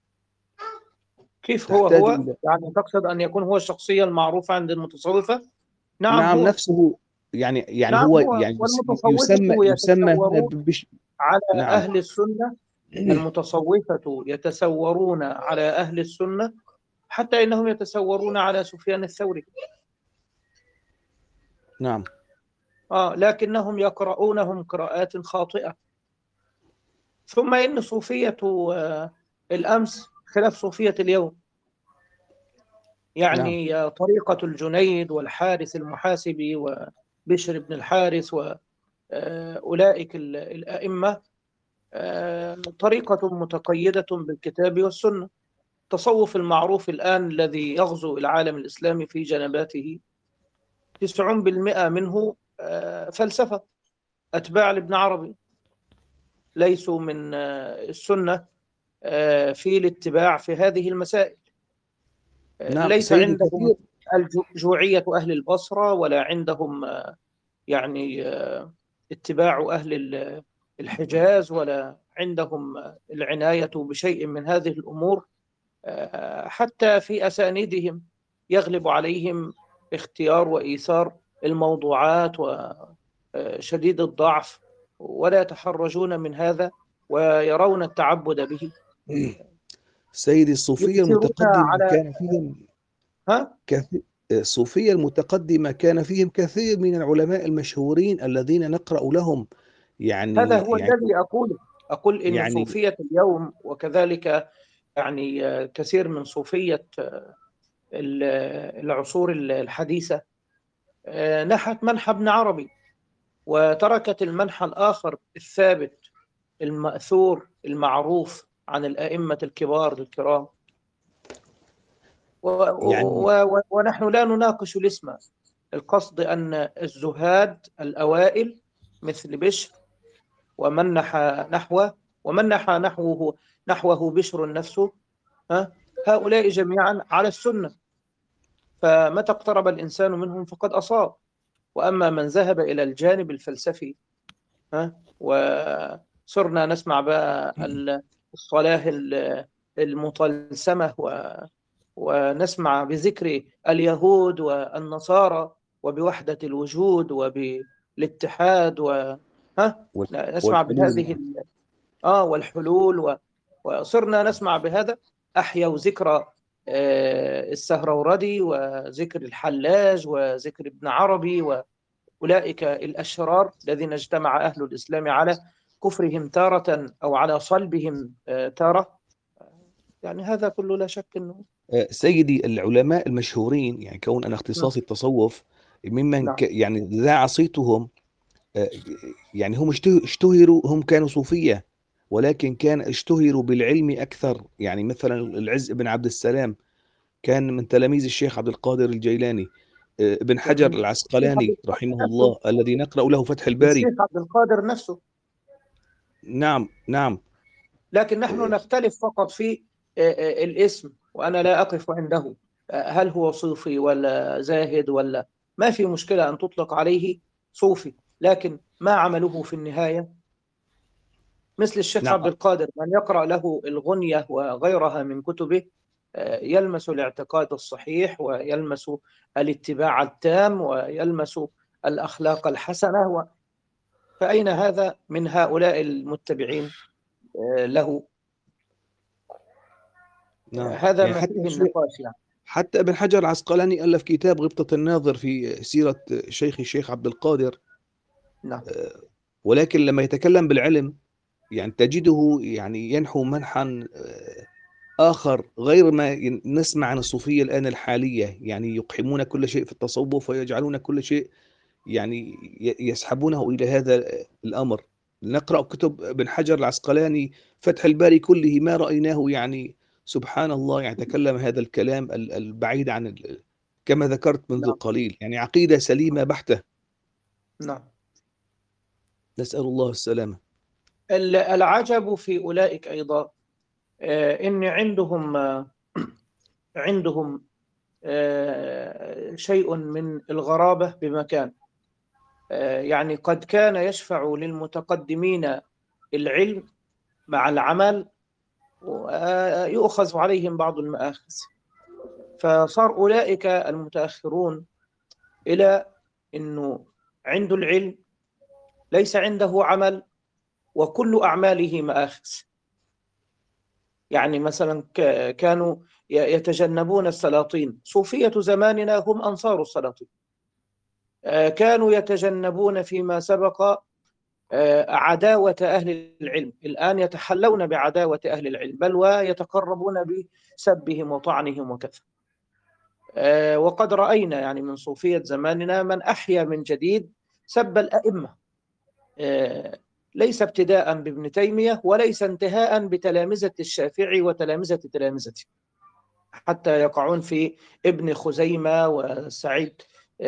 كيف هو تحتاج هو إلى يعني تقصد أن يكون هو الشخصية المعروفة عند المتصوفة؟ نعم نعم هو. نفسه. يعني يعني نعم هو هو، يعني يس- يسمى والمتصوفة يسمى هنا يتسورون بش على نعم. أهل السنة. المتصوفة يتسورون على أهل السنة، حتى إنهم يتسورون على سفيان الثوري. نعم. آه لكنهم يقرؤونهم قراءات خاطئة. ثم إن صوفية آه، الأمس خلاف صوفية اليوم. نعم. يعني آه، طريقة الجنيد والحارث المحاسبي وبشر بن الحارث وأولئك الأئمة آه، طريقة متقيدة بالكتاب والسنة. التصوف المعروف الآن الذي يغزو العالم الإسلامي في جنباته تسعون بالمئة منه آه، فلسفة، أتباع لابن عربي، ليسوا من آه، السنة آه، في الاتباع في هذه المسائل. آه، نعم ليس سيدي عندهم كثير. الجوعية أهل البصرة، ولا عندهم آه، يعني آه، اتباع أهل ال- الحجاز، ولا عندهم آه، العناية بشيء من هذه الأمور. آه، حتى في أسانيدهم يغلب عليهم اختيار وإيثار الموضوعات وشديد الضعف، ولا يتحرجون من هذا ويرون التعبد به. سيدي الصوفية يؤثرون المتقدمة على كان فيهم ها كثير. الصوفية المتقدمة كان فيهم كثير من العلماء المشهورين الذين نقرأ لهم. يعني هذا هو يعني الذي أقوله. أقول إن يعني صوفية اليوم وكذلك يعني آه، كثير من صوفية آه، ال- العصور الحديثة آه، نحت منحى ابن عربي، وتركت المنحى الآخر الثابت المأثور المعروف عن الأئمة الكبار الكرام. و يعني و و ونحن لا نناقش الاسم. القصد أن الزهاد الأوائل مثل بشر ومن نحى نحوه ومن نحى نحوه نحوه بشر نفسه، ها هؤلاء جميعا على السنة، فمتى اقترب الإنسان منهم فقد أصاب. وأما من ذهب إلى الجانب الفلسفي، ها وصرنا نسمع بقى ال- الصلاة ال- المطلسمة و- ونسمع بذكر اليهود والنصارى وبوحدة الوجود وبالاتحاد و ها وال- نسمع والحلول. بهذه ال- اه والحلول و- وصرنا نسمع بهذا. أحيوا ذكرى آه، السهروردي وذكر الحلاج وذكر ابن عربي وأولئك الأشرار الذين اجتمع أهل الإسلام على كفرهم تارة أو على صلبهم آه، تارة. يعني هذا كله لا شك أنه آه، سيدي العلماء المشهورين، يعني كون أنا نعم. اختصاصي التصوف، ممن ك نعم. يعني ذاع صيتهم. آه، يعني هم اشته- اشتهروا، هم كانوا صوفية، ولكن كان اشتهروا بالعلم أكثر. يعني مثلا العز بن عبد السلام كان من تلاميذ الشيخ عبد القادر الجيلاني. آه، ابن حجر جميل. الشيخ عبد العسقلاني القادر رحمه نفسه. الله الذي نقرأ له فتح الباري. الشيخ عبد القادر نفسه. نعم نعم. لكن نحن آه، نختلف فقط في آه، آه، الاسم، وأنا لا أقف عنده. آه، هل هو صوفي ولا زاهد ولا، ما في مشكلة أن تطلق عليه صوفي، لكن ما عمله في النهاية مثل الشيخ نعم. عبد القادر من يقرأ له الغنية وغيرها من كتبه آه، يلمس الاعتقاد الصحيح ويلمس الاتباع التام ويلمس الأخلاق الحسنة و... فأين هذا من هؤلاء المتبعين آه، له؟ آه، نعم هذا يعني ما حتى فيه الشيخ، النقاش يعني. حتى ابن حجر العسقلاني ألف كتاب غبطة الناظر في سيرة شيخ الشيخ عبد القادر. نعم. آه، ولكن لما يتكلم بالعلم يعني تجده يعني ينحو منحا آه، آخر غير ما ين- نسمع عن الصوفية الآن الحالية. يعني يقحمون كل شيء في التصوف ويجعلون كل شيء، يعني ي- يسحبونه إلى هذا الأمر. نقرأ كتب ابن حجر العسقلاني فتح الباري كله، ما رأيناه يعني سبحان الله يعني تكلم هذا الكلام ال- البعيد عن ال- كما ذكرت منذ نعم. قليل، يعني عقيدة سليمة بحتة. نعم. نسأل الله السلامة. ال- العجب في أولئك أيضا آه، إن عندهم آه، عندهم آه، شيء من الغرابة بمكان. آه، يعني قد كان يشفع للمتقدمين العلم مع العمل ويؤخذ عليهم بعض المآخذ، فصار أولئك المتأخرون إلى أنه عنده العلم ليس عنده عمل وكل أعماله مآخذ. يعني مثلا ك- كانوا ي- يتجنبون السلاطين. صوفية زماننا هم أنصار السلاطين، كانوا يتجنبون فيما سبق عداوة أهل العلم، الآن يتحلون بعداوة أهل العلم، بل ويتقربون بسبهم وطعنهم وكذا. وقد رأينا يعني من صوفية زماننا من أحيا من جديد سب الأئمة، ليس ابتداء بابن تيمية وليس انتهاء بتلامذة الشافعي وتلامذة تلامذته، حتى يقعون في ابن خزيمة وسعيد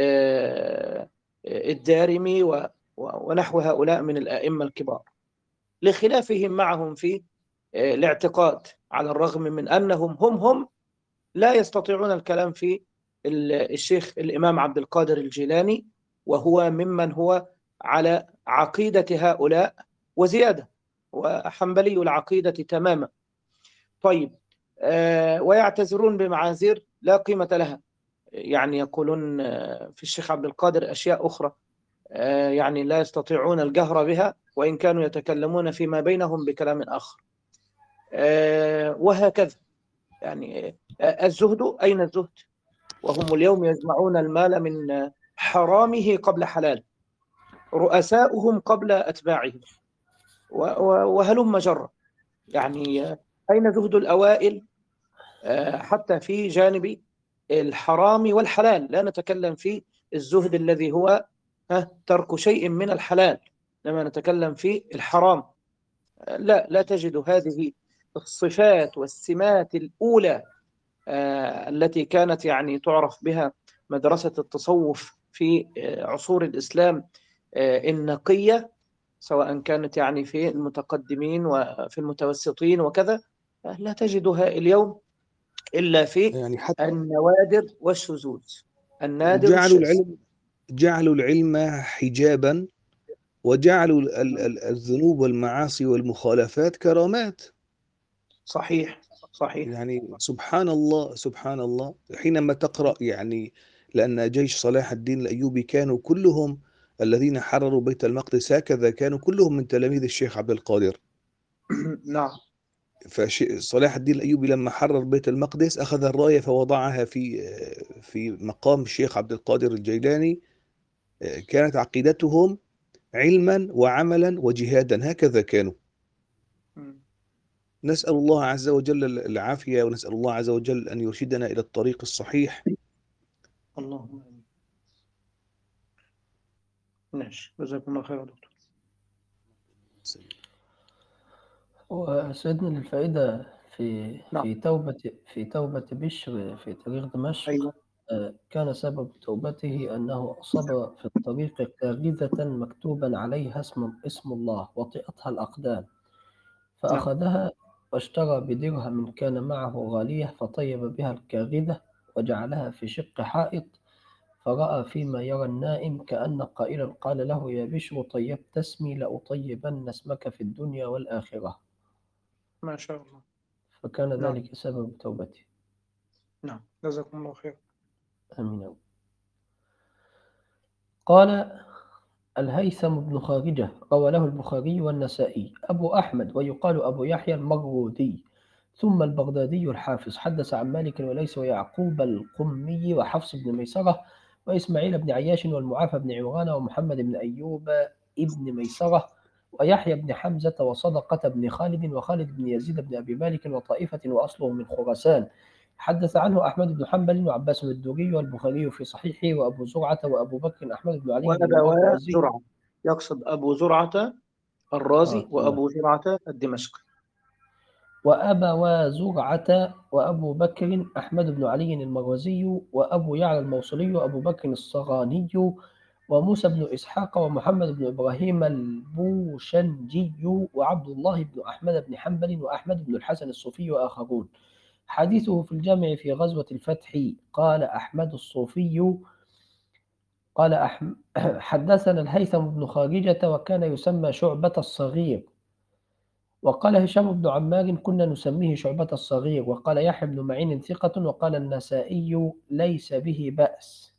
الدارمي ونحو هؤلاء من الأئمة الكبار، لخلافهم معهم في الاعتقاد، على الرغم من أنهم هم هم لا يستطيعون الكلام في الشيخ الإمام عبد القادر الجيلاني، وهو ممن هو على عقيدة هؤلاء وزيادة، وحنبلي العقيدة تماما. طيب، آه ويعتذرون بمعاذير لا قيمة لها، يعني يقولون في الشيخ عبد القادر أشياء أخرى آه يعني لا يستطيعون الجهر بها، وإن كانوا يتكلمون فيما بينهم بكلام آخر، آه وهكذا. يعني آه الزهد، أين الزهد وهم اليوم يجمعون المال من حرامه قبل حلال، رؤساؤهم قبل أتباعهم، وهلم جرة. يعني أين زهد الأوائل حتى في جانب الحرام والحلال؟ لا نتكلم في الزهد الذي هو ترك شيء من الحلال، لما نتكلم في الحرام لا لا تجد هذه الصفات والسمات الأولى التي كانت يعني تعرف بها مدرسة التصوف في عصور الإسلام النقية، سواء كانت يعني في المتقدمين وفي المتوسطين وكذا، لا تجدها اليوم إلا في يعني حتى النوادر والشذوذ، النادر جعلوا والشاذ. العلم جعلوا العلم حجابا، وجعلوا ال- ال- ال- الذنوب والمعاصي والمخالفات كرامات. صحيح صحيح. يعني سبحان الله سبحان الله، حينما تقرأ يعني، لأن جيش صلاح الدين الأيوبي كانوا كلهم الذين حرروا بيت المقدس هكذا، كانوا كلهم من تلاميذ الشيخ عبد القادر. نعم. فصلاح الدين الأيوبي لما حرر بيت المقدس أخذ الراية فوضعها في في مقام الشيخ عبد القادر الجيلاني. كانت عقيدتهم علما وعملا وجهادا، هكذا كانوا. نسأل الله عز وجل العافية، ونسأل الله عز وجل أن يرشدنا إلى الطريق الصحيح. اللهم آمين. ماشي، جزاكم الله خير يا دكتور. وسيدنا للفائدة في نعم. في توبة في توبة بشر في طريق دمشق، أيوة. آه، كان سبب توبته أنه أصاب في الطريق كاغذة مكتوبا عليها اسم اسم الله وطئتها الأقدام، نعم. فأخذها واشترى بدرهم كان معه غالية فطيب بها الكاغذة وجعلها في شق حائط، فرأى فيما يرى النائم كأن قائلا قال له: يا بشر طيبت اسمي لأطيبن اسمك في الدنيا والآخرة. ما شاء الله. فكان نعم. ذلك سبب توبته. نعم، جزاكم الله خير. آمين. قال الهيثم بن خارجة روى له البخاري والنسائي. أبو أحمد ويقال أبو يحيى المروذي ثم البغدادي الحافظ حدث عن مالك وليس ويعقوب القمي وحفص بن ميسرة وإسماعيل بن عياش والمعافى بن عمران ومحمد بن أيوب ابن ميسرة ويحيى بن حمزة وصدقة بن خالد وخالد بن يزيد بن أبي مالك وطائفة وأصله من خراسان. حدث عنه أحمد بن حنبل وعباس الدوري والبخاري في صحيحه وأبو زرعة وأبو بكر أحمد بن علي وأبوا المروزي زرعة، يقصد أبو زرعة الرازي آه وأبو زرعة الدمشقي. وأبا زرعة وأبو بكر أحمد بن علي المروزي وأبو يعلى الموصلي وأبو بكر الصغاني وموسى بن إسحاق ومحمد بن إبراهيم البوشنجي وعبد الله بن أحمد بن حنبل وأحمد بن الحسن الصوفي وآخرون. حديثه في الجامع في غزوة الفتح. قال أحمد الصوفي قال أحم... حدثنا الهيثم بن خارجة وكان يسمى شعبة الصغير. وقال هشام بن عمار كنا نسميه شعبة الصغير. وقال يحيى بن معين ثقة. وقال النسائي ليس به بأس.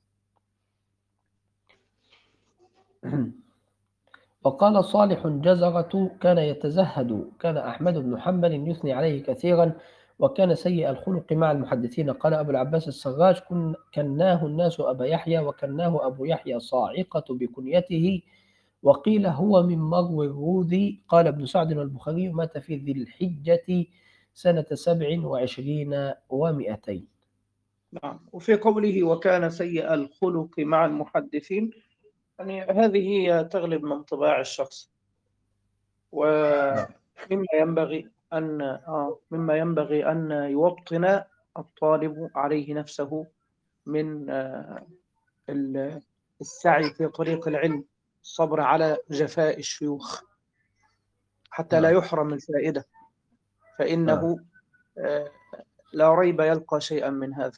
وقال صالح جزرة كان يتزهد. كان أحمد بن حنبل يثني عليه كثيرا وكان سيء الخلق مع المحدثين. قال أبو العباس السراج: كن كناه الناس أبا يحيى، وكناه أبو يحيى صاعقة بكنيته، وقيل هو من مروي الروذي. قال ابن سعد والبخاري: مات في ذي الحجة سنة سبع وعشرين ومئتين. نعم. وفي قوله وكان سيء الخلق مع المحدثين، يعني هذه هي تغلب من طباع الشخص، ومما ينبغي أن آه مما ينبغي أن يوطن الطالب عليه نفسه من آه السعي في طريق العلم، الصبر على جفاء الشيوخ حتى لا يحرم الفائدة، فإنه آه لا ريب يلقى شيئا من هذا.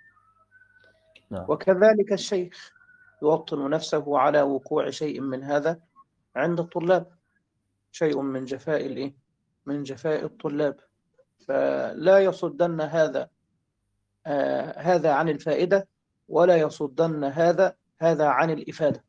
وكذلك الشيخ يوطن نفسه على وقوع شيء من هذا عند الطلاب، شيء من جفاء الإيه؟ من جفاء الطلاب، فلا يصدن هذا آه هذا عن الفائدة، ولا يصدن هذا هذا عن الإفادة.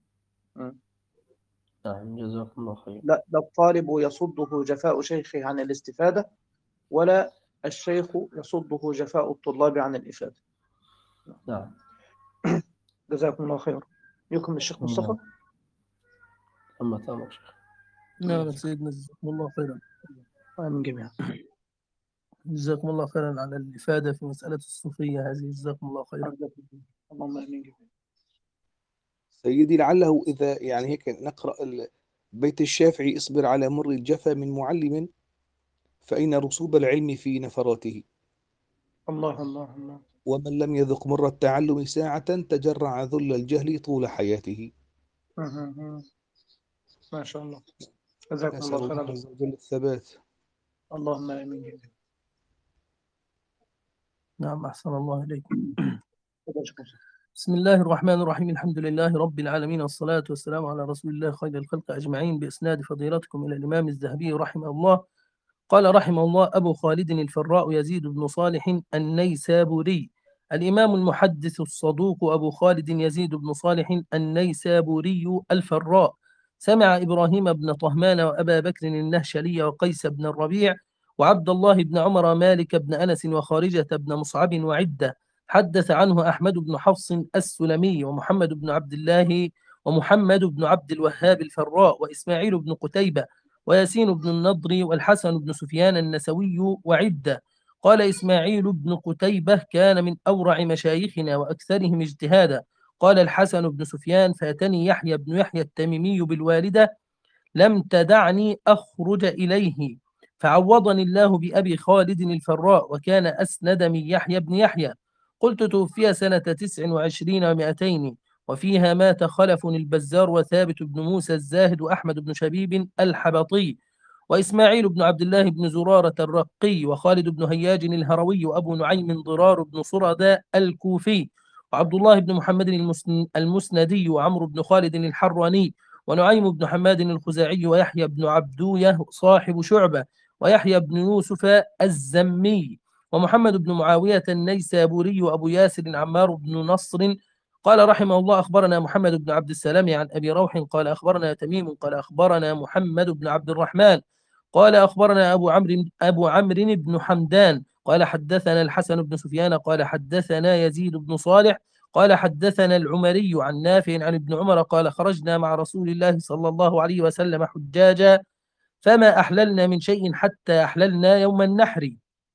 نعم، جزاكم الله خير. لا لا الطالب يصده جفاء شيخه عن الاستفادة، ولا الشيخ يصده جفاء الطلاب عن الإفادة. نعم. جزاكم الله خير. يكمل الشيخ مصطفى. أما تمام شيخ. نعم سيدنا، جزاكم الله خيرا. آمين جميعا. جزاكم الله خيرا على الإفادة في مسألة الصوفية هذه، جزاكم الله خيرا. اللهم آمين جميعا. سيدي، لعله إذا يعني هيك نقرأ بيت الشافعي: اصبر على مر الجفا من معلم، فإن رسوب العلم في نفراته. الله الله الله. ومن لم يذق مر التعلم ساعة، تجرع ذل الجهل طول حياته. ما شاء الله. جزاكم نسأل الله الله خيرا. عز وجل الثبات. اللهم آمين جميعا. نعم، أحسن الله إليكم. بسم الله الرحمن الرحيم. الحمد لله رب العالمين، والصلاة والسلام على رسول الله خير الخلق أجمعين، بإسناد فضيلتكم إلى الإمام الذهبي رحمه الله. قال رحمه الله: أبو خالد الفراء يزيد بن صالح النيسابوري، الإمام المحدث الصدوق أبو خالد يزيد بن صالح النيسابوري الفراء، سمع إبراهيم بن طهمان وأبا بكر النهشلي وقيس بن الربيع وعبد الله بن عمر مالك بن أنس وخارجة بن مصعب وعدة. حدث عنه أحمد بن حفص السلمي ومحمد بن عبد الله ومحمد بن عبد الوهاب الفراء وإسماعيل بن قتيبة وياسين بن النضر والحسن بن سفيان النسوي وعدة. قال إسماعيل بن قتيبة: كان من أورع مشايخنا وأكثرهم اجتهادا. قال الحسن بن سفيان: فاتني يحيى بن يحيى التميمي بالوالدة، لم تدعني أخرج إليه، فعوضني الله بأبي خالد الفراء، وكان أسند من يحيى بن يحيى. قلت: توفي سنة تسع وعشرين ومائتين، وفيها مات خلف البزار وثابت بن موسى الزاهد وأحمد بن شبيب الحبطي وإسماعيل بن عبد الله بن زرارة الرقي وخالد بن هياج الهروي وأبو نعيم ضرار بن صرداء الكوفي وعبد الله بن محمد المسندي وعمرو بن خالد الحراني ونعيم بن حماد الخزاعي ويحيى بن عبدوية صاحب شعبة ويحيى بن يوسف الزمي ومحمد بن معاوية النيسابوري وأبو ياسر عمار بن نصر. قال رحمه الله: أخبرنا محمد بن عبد السلام عن أبي روح قال أخبرنا تميم قال أخبرنا محمد بن عبد الرحمن قال أخبرنا أبو عمرو أبو عمرو بن حمدان قال حدثنا الحسن بن سفيان قال حدثنا يزيد بن صالح قال حدثنا العمري عن نافع عن ابن عمر قال: خرجنا مع رسول الله صلى الله عليه وسلم حجاجا، فما أحللنا من شيء حتى أحللنا يوم النحر.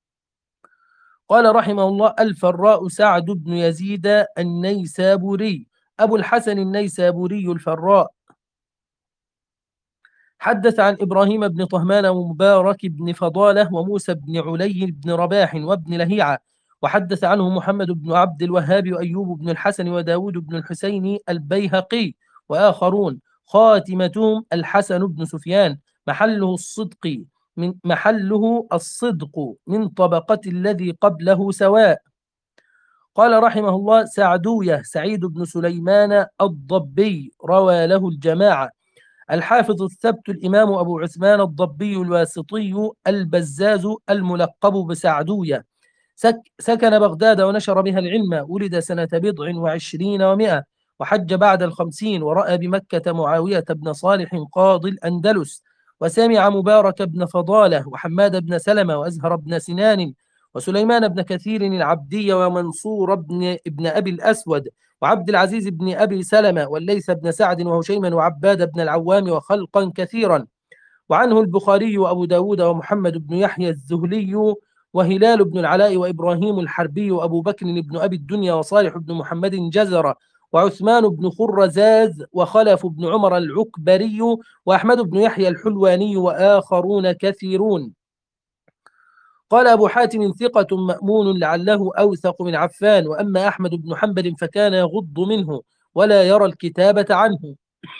قال رحمه الله: الفراء سعد بن يزيد النيسابوري أبو الحسن النيسابوري الفراء. حدث عن إبراهيم بن طهمان ومبارك بن فضالة وموسى بن علي بن رباح وابن لهيعة. وحدث عنه محمد بن عبد الوهاب وأيوب بن الحسن وداود بن الحسين البيهقي وآخرون. خاتمتهم الحسن بن سفيان، محله الصدق من محله الصدق من طبقة الذي قبله سواء. قال رحمه الله: سعدوية سعيد بن سليمان الضبي، روى له الجماعة. الحافظ الثبت الإمام أبو عثمان الضبي الواسطي البزاز الملقب بسعدوية، سك سكن بغداد ونشر بها العلم. ولد سنة بضع وعشرين ومائة، وحج بعد الخمسين، ورأى بمكة معاوية بن صالح قاضي الأندلس، وسمع مبارك بن فضالة وحماد بن سلمة وأزهر بن سنان وسليمان بن كثير العبدي ومنصور بن ابن أبي الأسود وعبد العزيز بن أبي سلمة والليث بن سعد وهشيما وعباد بن العوام وخلقا كثيرا. وعنه البخاري وأبو داود ومحمد بن يحيى الزهلي وهلال بن العلاء وإبراهيم الحربي وأبو بكر بن أبي الدنيا وصالح بن محمد جزر وعثمان بن خرزاز وخلف بن عمر العكبري وأحمد بن يحيى الحلواني وآخرون كثيرون. قال أبو حاتم ثقة مأمون لعله أوثق من عفان، وأما أحمد بن حنبل فكان يغض منه ولا يرى الكتابة عنه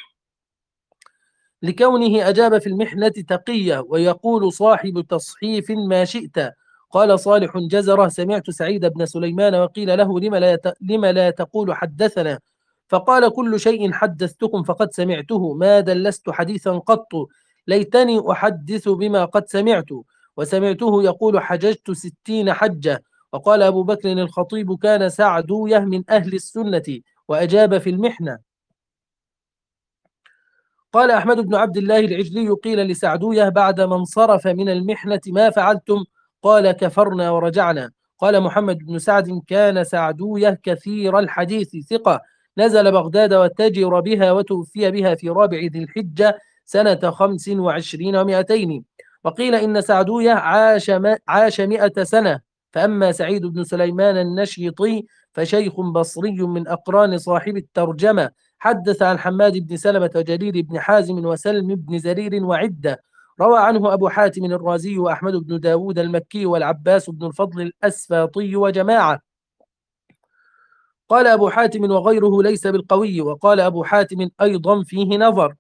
لكونه أجاب في المحنة تقية، ويقول صاحب تصحيف ما شئت. قال صالح جزرة سمعت سعيد بن سليمان وقيل له لم لا, لم لا تقول حدثنا؟ فقال كل شيء حدثتكم فقد سمعته، ما دلست حديثا قط، ليتني أحدث بما قد سمعت. وسمعته يقول حججت ستين حجة. وقال أبو بكر الخطيب كان سعدويه من أهل السنة وأجاب في المحنة. قال أحمد بن عبد الله العجلي قيل لسعدويه بعد ما انصرف من المحنة ما فعلتم؟ قال كفرنا ورجعنا. قال محمد بن سعد كان سعدويه كثير الحديث ثقة، نزل بغداد وتجر بها وتوفي بها في رابع ذي الحجة سنة خمس وعشرين ومائتين. وقيل إن سعدويه عاش, عاش مئة سنة. فأما سعيد بن سليمان النشيطي فشيخ بصري من أقران صاحب الترجمة، حدث عن حماد بن سلمة وجرير بن حازم وسلم بن زرير وعدة. روى عنه أبو حاتم الرازي وأحمد بن داود المكي والعباس بن الفضل الأسفاطي وجماعة. قال أبو حاتم وغيره ليس بالقوي. وقال أبو حاتم أيضا فيه نظر.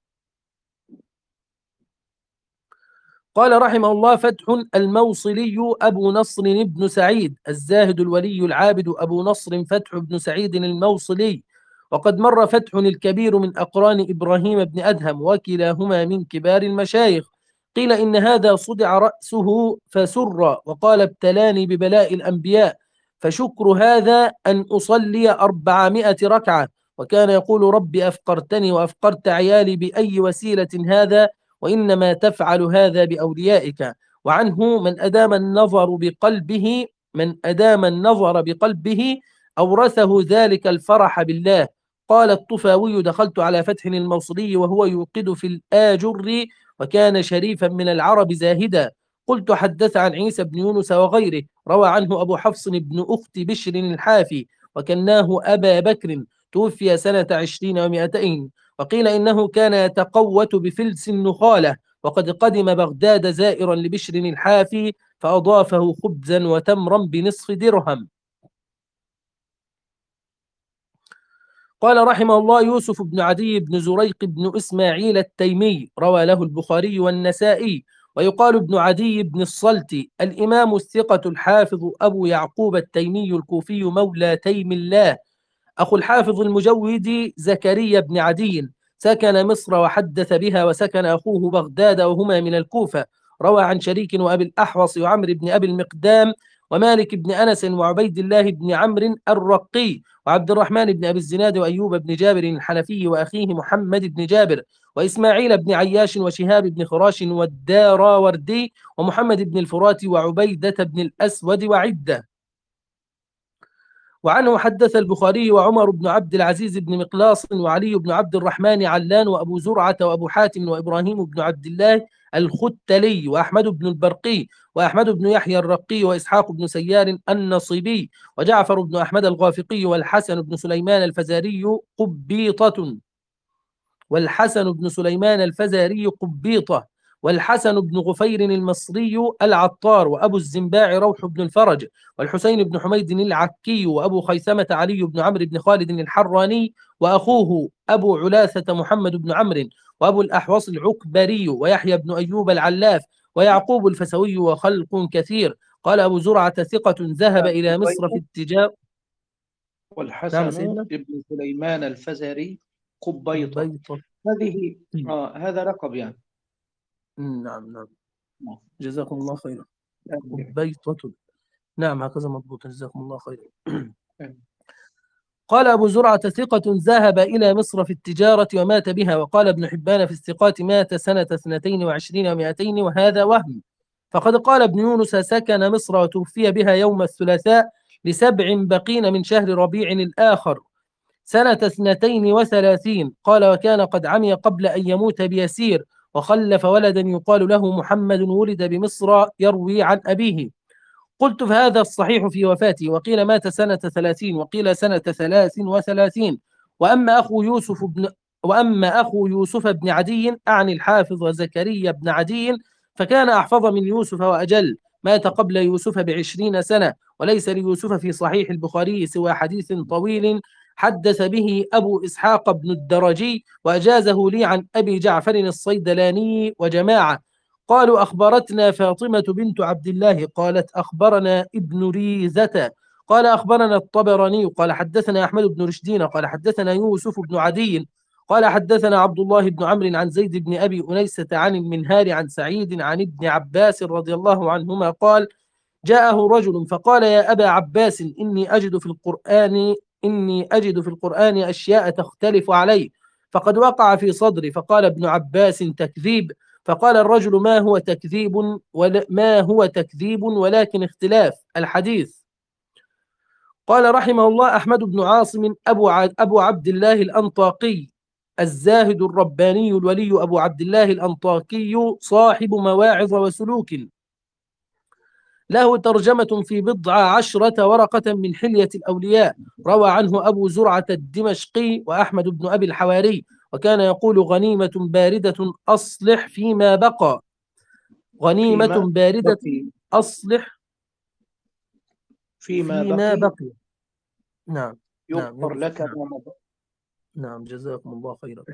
قال رحمه الله فتح الموصلي أبو نصر بن سعيد الزاهد الولي العابد أبو نصر فتح بن سعيد الموصلي. وقد مر فتح الكبير من أقران إبراهيم بن أدهم وكلاهما من كبار المشايخ. قيل إن هذا صدع رأسه فسر، وقال ابتلاني ببلاء الأنبياء، فشكر هذا أن أصلي أربعمائة ركعة. وكان يقول رب أفقرتني وأفقرت عيالي بأي وسيلة هذا، وإنما تفعل هذا بأوليائك. وعنه من أدام النظر بقلبه من أدام النظر بقلبه أورثه ذلك الفرح بالله. قال الطفاوي دخلت على فتح الموصلي وهو يوقد في الآجر، وكان شريفا من العرب زاهدا. قلت حدث عن عيسى بن يونس وغيره. روى عنه أبو حفص بن أخت بشر الحافي وكناه أبا بكر، توفي سنة عشرين ومائتين. وقيل إنه كان يتقوت بفلس النخالة، وقد قدم بغداد زائرا لبشر الحافي فأضافه خبزا وتمرا بنصف درهم. قال رحمه الله يوسف بن عدي بن زريق بن إسماعيل التيمي، روى له البخاري والنسائي. ويقال ابن عدي بن الصلت الإمام الثقة الحافظ أبو يعقوب التيمي الكوفي مولى تيم الله، أخو الحافظ المجود زكريا بن عدي، سكن مصر وحدث بها، وسكن أخوه بغداد وهما من الكوفة. روى عن شريك وأبي الأحوص وعمر بن أبي المقدام ومالك بن أنس وعبيد الله بن عمرو الرقي وعبد الرحمن بن أبي الزناد وأيوب بن جابر الحنفي وأخيه محمد بن جابر وإسماعيل بن عياش وشهاب بن خراش والداراوردي ومحمد بن الفرات وعبيدة بن الأسود وعدة. وعنه حدث البخاري وعمر بن عبد العزيز بن مقلاص وعلي بن عبد الرحمن علان وأبو زرعة وأبو حاتم وإبراهيم بن عبد الله الختلي وأحمد بن البرقي وأحمد بن يحيى الرقي وإسحاق بن سيار النصيبي وجعفر بن أحمد الغافقي والحسن بن سليمان الفزاري قبيطة والحسن بن سليمان الفزاري قبيطة والحسن بن غفير المصري العطار وأبو الزنباع روح بن الفرج والحسين بن حميد العكي وأبو خيثمة علي بن عمرو بن خالد الحراني وأخوه أبو علاثة محمد بن عمرو وأبو الأحوص العكبري ويحيى بن أيوب العلاف ويعقوب الفسوي وخلق كثير. قال أبو زرعة ثقة ذهب إلى مصر في التجارة. والحسن ابن سليمان الفزاري قبيطة. هذه آه هذا لقب يعني. نعم نعم جزاكم الله خيرا. قبيطة نعم هكذا مضبوط جزاكم الله خيرا. قال أبو زرعة ثقة ذهب إلى مصر في التجارة ومات بها. وقال ابن حبان في الثقات مات سنة اثنتين وعشرين ومائتين، وهذا وهم. فقد قال ابن يونس سكن مصر وتوفي بها يوم الثلاثاء لسبع بقين من شهر ربيع الآخر سنة اثنتين وثلاثين. قال وكان قد عمي قبل أن يموت بيسير، وخلف ولدا يقال له محمد ولد بمصر يروي عن أبيه. قلت فهذا الصحيح في وفاته، وقيل مات سنة ثلاثين، وقيل سنة ثلاث وثلاثين. وأما أخو يوسف بن وأما أخو يوسف بن عدي، أعني الحافظ وزكريا بن عدي، فكان أحفظ من يوسف وأجل، مات قبل يوسف بعشرين سنة، وليس ليوسف في صحيح البخاري سوى حديث طويل حدث به أبو إسحاق بن الدرجي، وأجازه لي عن أبي جعفر الصيدلاني وجماعة. قالوا أخبرتنا فاطمة بنت عبد الله قالت أخبرنا ابن ريزة قال أخبرنا الطبراني قال حدثنا أحمد بن رشدين قال حدثنا يوسف بن عدي قال حدثنا عبد الله بن عمرو عن زيد بن أبي أنيسة عن المنهار عن سعيد عن ابن عباس رضي الله عنهما قال جاءه رجل فقال يا أبا عباس إني أجد في القرآن إني أجد في القرآن أشياء تختلف عليه، فقد وقع في صدري. فقال ابن عباس تكذيب. فقال الرجل ما هو تكذيب ولا ما هو تكذيب ولكن اختلاف الحديث. قال رحمه الله أحمد بن عاصم أبو أبو عبد الله الأنطاقي الزاهد الرباني الولي أبو عبد الله الأنطاكي صاحب مواعظ وسلوك، له ترجمة في بضع عشرة ورقة من حلية الأولياء، روى عنه أبو زرعة الدمشقي وأحمد بن أبي الحواري، وكان يقول غنيمة باردة أصلح فيما بقى. غنيمة فيما باردة بقي أصلح فيما فيما بقي بقي. نعم نعم يغفر لك نعم, ما مضى. نعم جزاكم الله خيرا.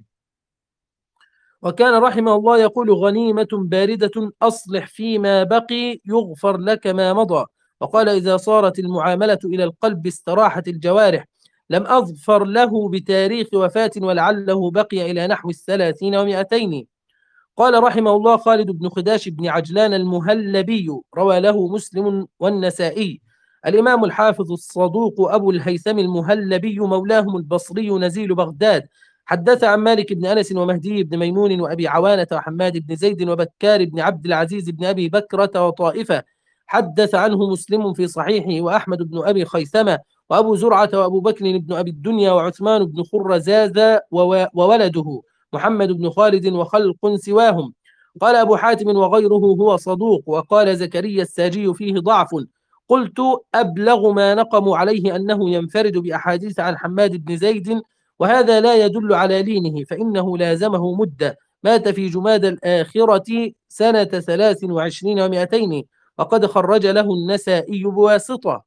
وكان رحمه الله يقول غنيمة باردة أصلح فيما بقي يغفر لك ما مضى. وقال إذا صارت المعاملة إلى القلب استراحت الجوارح. لم أظفر له بتاريخ وفاة ولعله بقي إلى نحو الثلاثين ومئتين. قال رحمه الله خالد بن خداش بن عجلان المهلبي روى له مسلم والنسائي. الإمام الحافظ الصدوق أبو الهيثم المهلبي مولاهم البصري نزيل بغداد حدث عن مالك بن أنس ومهدي بن ميمون وأبي عوانة وحماد بن زيد وبكار بن عبد العزيز بن أبي بكرة وطائفة. حدث عنه مسلم في صحيحه وأحمد بن أبي خيثمة وأبو زرعة وأبو بكر بن أبي الدنيا وعثمان بن خرزاز وولده محمد بن خالد وخلق سواهم. قال أبو حاتم وغيره هو صدوق. وقال زكريا الساجي فيه ضعف. قلت أبلغ ما نقموا عليه أنه ينفرد بأحاديث عن حماد بن زيد، وهذا لا يدل على لينه، فإنه لازمه مدة، مات في جماد الآخرة سنة ثلاث وعشرين ومائتين، وقد خرج له النسائي بواسطة.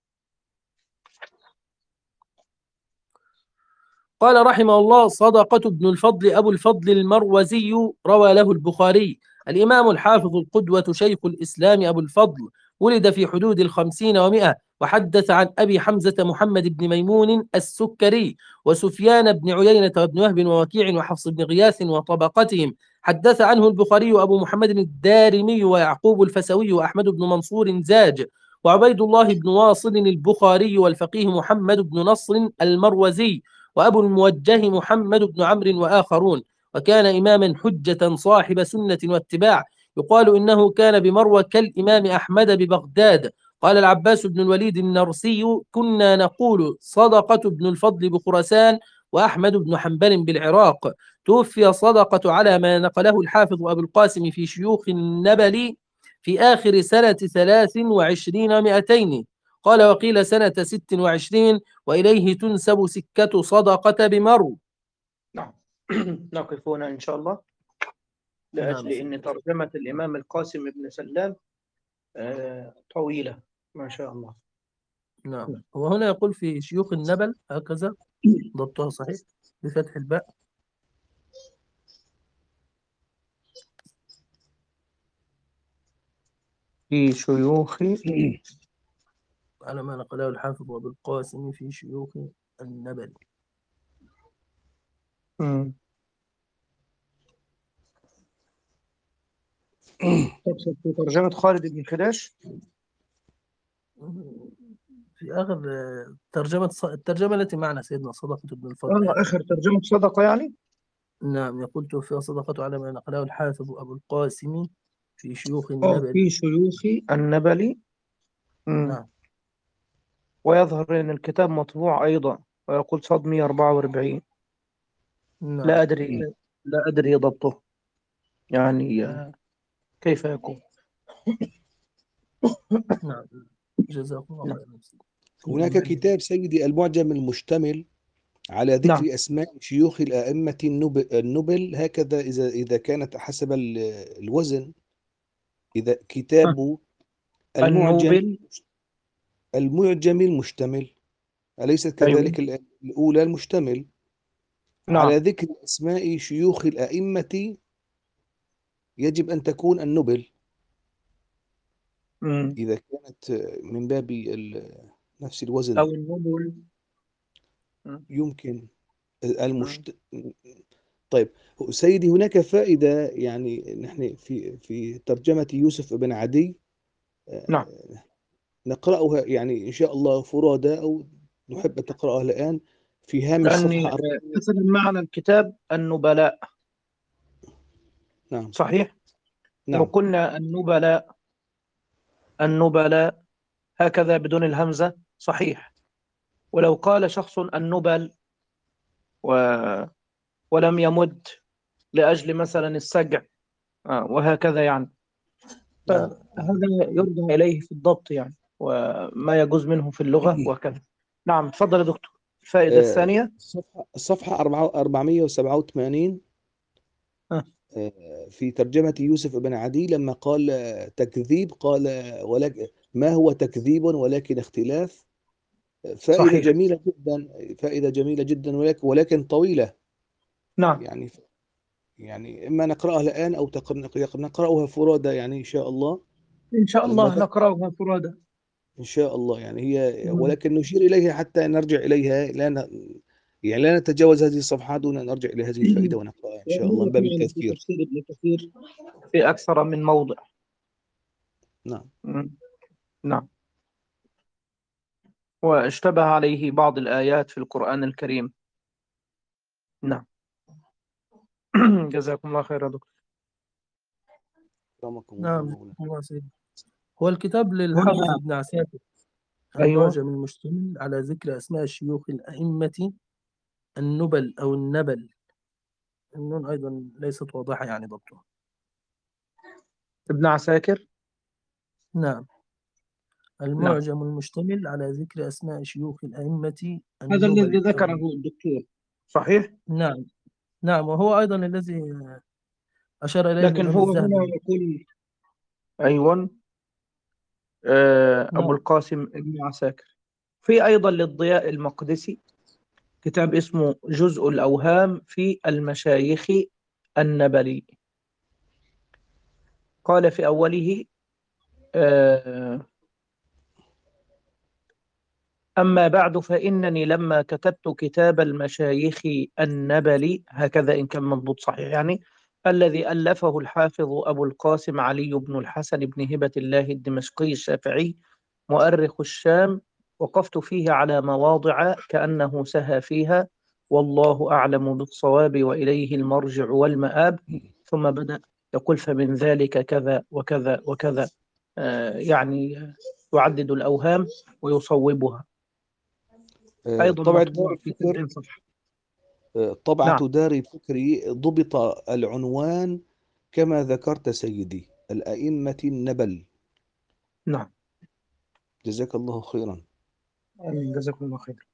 قال رحمه الله صدقة بن الفضل أبو الفضل المروزي روى له البخاري. الإمام الحافظ القدوة شيخ الإسلام أبو الفضل ولد في حدود الخمسين ومئة، وحدث عن أبي حمزة محمد بن ميمون السكري وسفيان بن عيينة وابن وهب ووكيع وحفص بن غياث وطبقتهم. حدث عنه البخاري أبو محمد الدارمي ويعقوب الفسوي وأحمد بن منصور زاج وعبيد الله بن واصل البخاري والفقيه محمد بن نصر المروزي وأبو الموجه محمد بن عمرو وآخرون. وكان إماما حجة صاحب سنة واتباع، يقال إنه كان بمروى كالإمام أحمد ببغداد. قال العباس بن الوليد النرسي كنا نقول صدقة بن الفضل بخراسان وأحمد بن حنبل بالعراق. توفي صدقة على ما نقله الحافظ أبو القاسم في شيوخ النبل في آخر سنة ثلاث وعشرين ومائتين. قال وقيل سنة ست وعشرين، وإليه تنسب سكة صدقة بمرو. نعم. نقف هنا إن شاء الله، لأجل نعم. أن ترجمة الإمام القاسم بن سلام آه، طويلة ما شاء الله. نعم. وهنا يقول في شيوخ النبل هكذا ضبطها صحيح بفتح الباء. في شيوخ على ما نقله الحافظ أبو القاسم في شيوخ النبل. مم. تقصد في ترجمة خالد بن خداش؟ في آخر آه، ترجمة الترجمة التي معنا سيدنا صدقة بن الفضل آه هكذا. آخر ترجمة صدقة يعني. نعم، يقول توفي صدقة على ما نقله الحافظ أبو القاسم في شيوخ آه النبل. في شيوخ النبل. مم. نعم ويظهر أن الكتاب مطبوع أيضا، ويقول صاد مئة وأربعة وأربعين. نعم لا أدري لا أدري ضبطه يعني آه، كيف يكون. نعم، جزاكم الله نعم. خيرا. هناك كتاب سيدي المعجم المشتمل على نعم. ذكر أسماء شيوخ الأئمة النبل, النبل هكذا إذا إذا كانت حسب ال- الوزن. إذا آه. كتاب المعجم النوبل. المعجم المشتمل، أليست أيوه. كذلك ال- الأولى المشتمل على نعم. ذكر أسماء شيوخ الأئمة، يجب أن تكون النبل مم. إذا كانت من باب ال- نفس الوزن. أو النوبل. مم. يمكن مم. المشت... طيب سيدي، هناك فائدة يعني نحن في في ترجمة يوسف بن عدي نعم. آه، نقرأها يعني إن شاء الله فرادى، أو نحب أن تقرأها الآن في هامش لأني صفحة آه، أربعة. مثلا معنى الكتاب النبلاء. نعم صحيح. لو نعم قلنا النبلاء النبلاء هكذا بدون الهمزة صحيح. ولو قال شخص النبل و... ولم يمد لأجل مثلا السجع آه، وهكذا يعني، نعم فهذا يرجع إليه في الضبط يعني، وما يجوز منه في اللغة وكذا. نعم تفضل يا دكتور. الفائدة آه، الثانية. الصفحة الصفحة أربعمئة وسبعة وثمانين آه، آه، في ترجمة يوسف بن عدي لما قال آه، تكذيب، قال آه، ولكن ما هو تكذيب ولكن اختلاف. فائدة صحيح. جميلة جدا، فائدة جميلة جدا، ولكن ولكن طويلة. نعم يعني يعني إما نقرأها الآن أو تقر- نقرأها فرادى يعني إن شاء الله. إن شاء ما الله دام نقرأها فرادى. إن شاء الله يعني هي، نعم. ولكن نشير إليها حتى نرجع إليها، لا ن... يعني لا نتجاوز هذه الصفحات دون أن نرجع إلى هذه الفائدة ونقرأها إن شاء الله من ومرت باب معنا في التذكير. تفسير ابن كثير في أكثر من موضع. نعم مم. نعم. واشتبه عليه بعض الآيات في القرآن الكريم. نعم. جزاكم الله خير يا دكتور. أكرمكم الله نعم مولانا. الله سيدي. هو الكتاب للحافظ هنا. ابن عساكر أيوه. المعجم المشتمل على ذكر أسماء الشيوخ الأئمة النبل أو النبل. النون أيضا ليست واضحة يعني ضبطها. ابن عساكر. نعم، نعم المعجم المشتمل على ذكر أسماء شيوخ الأئمة هذا الذي النبل أو ذكره الدكتور صحيح. نعم نعم، وهو أيضا الذي أشار إليه لكن الإمام هو هنا الذهبي. يقول أيوه آه، أبو نعم القاسم ابن عساكر. في أيضا للضياء المقدسي كتاب اسمه جزء الأوهام في المشايخ النبلي. قال في أوله آه، أما بعد فإنني لما كتبت كتاب المشايخ النبلي، هكذا إن كان مضبوط صحيح يعني، الذي ألفه الحافظ أبو القاسم علي بن الحسن بن هبة الله الدمشقي الشافعي مؤرخ الشام، وقفت فيه على مواضع كأنه سهى فيها، والله أعلم بالصواب وإليه المرجع والمآب. ثم بدأ يقول فمن ذلك كذا وكذا وكذا، آه يعني يعدد الأوهام ويصوبها. آه، أيضا طبعة دار مطبوع في الفكر، سبعين صفحة. آه، طبعة نعم دار الفكر ضبط العنوان كما ذكرت سيدي، الأئمة النبل. نعم. جزاك الله خيرا. آمين جزاكم الله خير.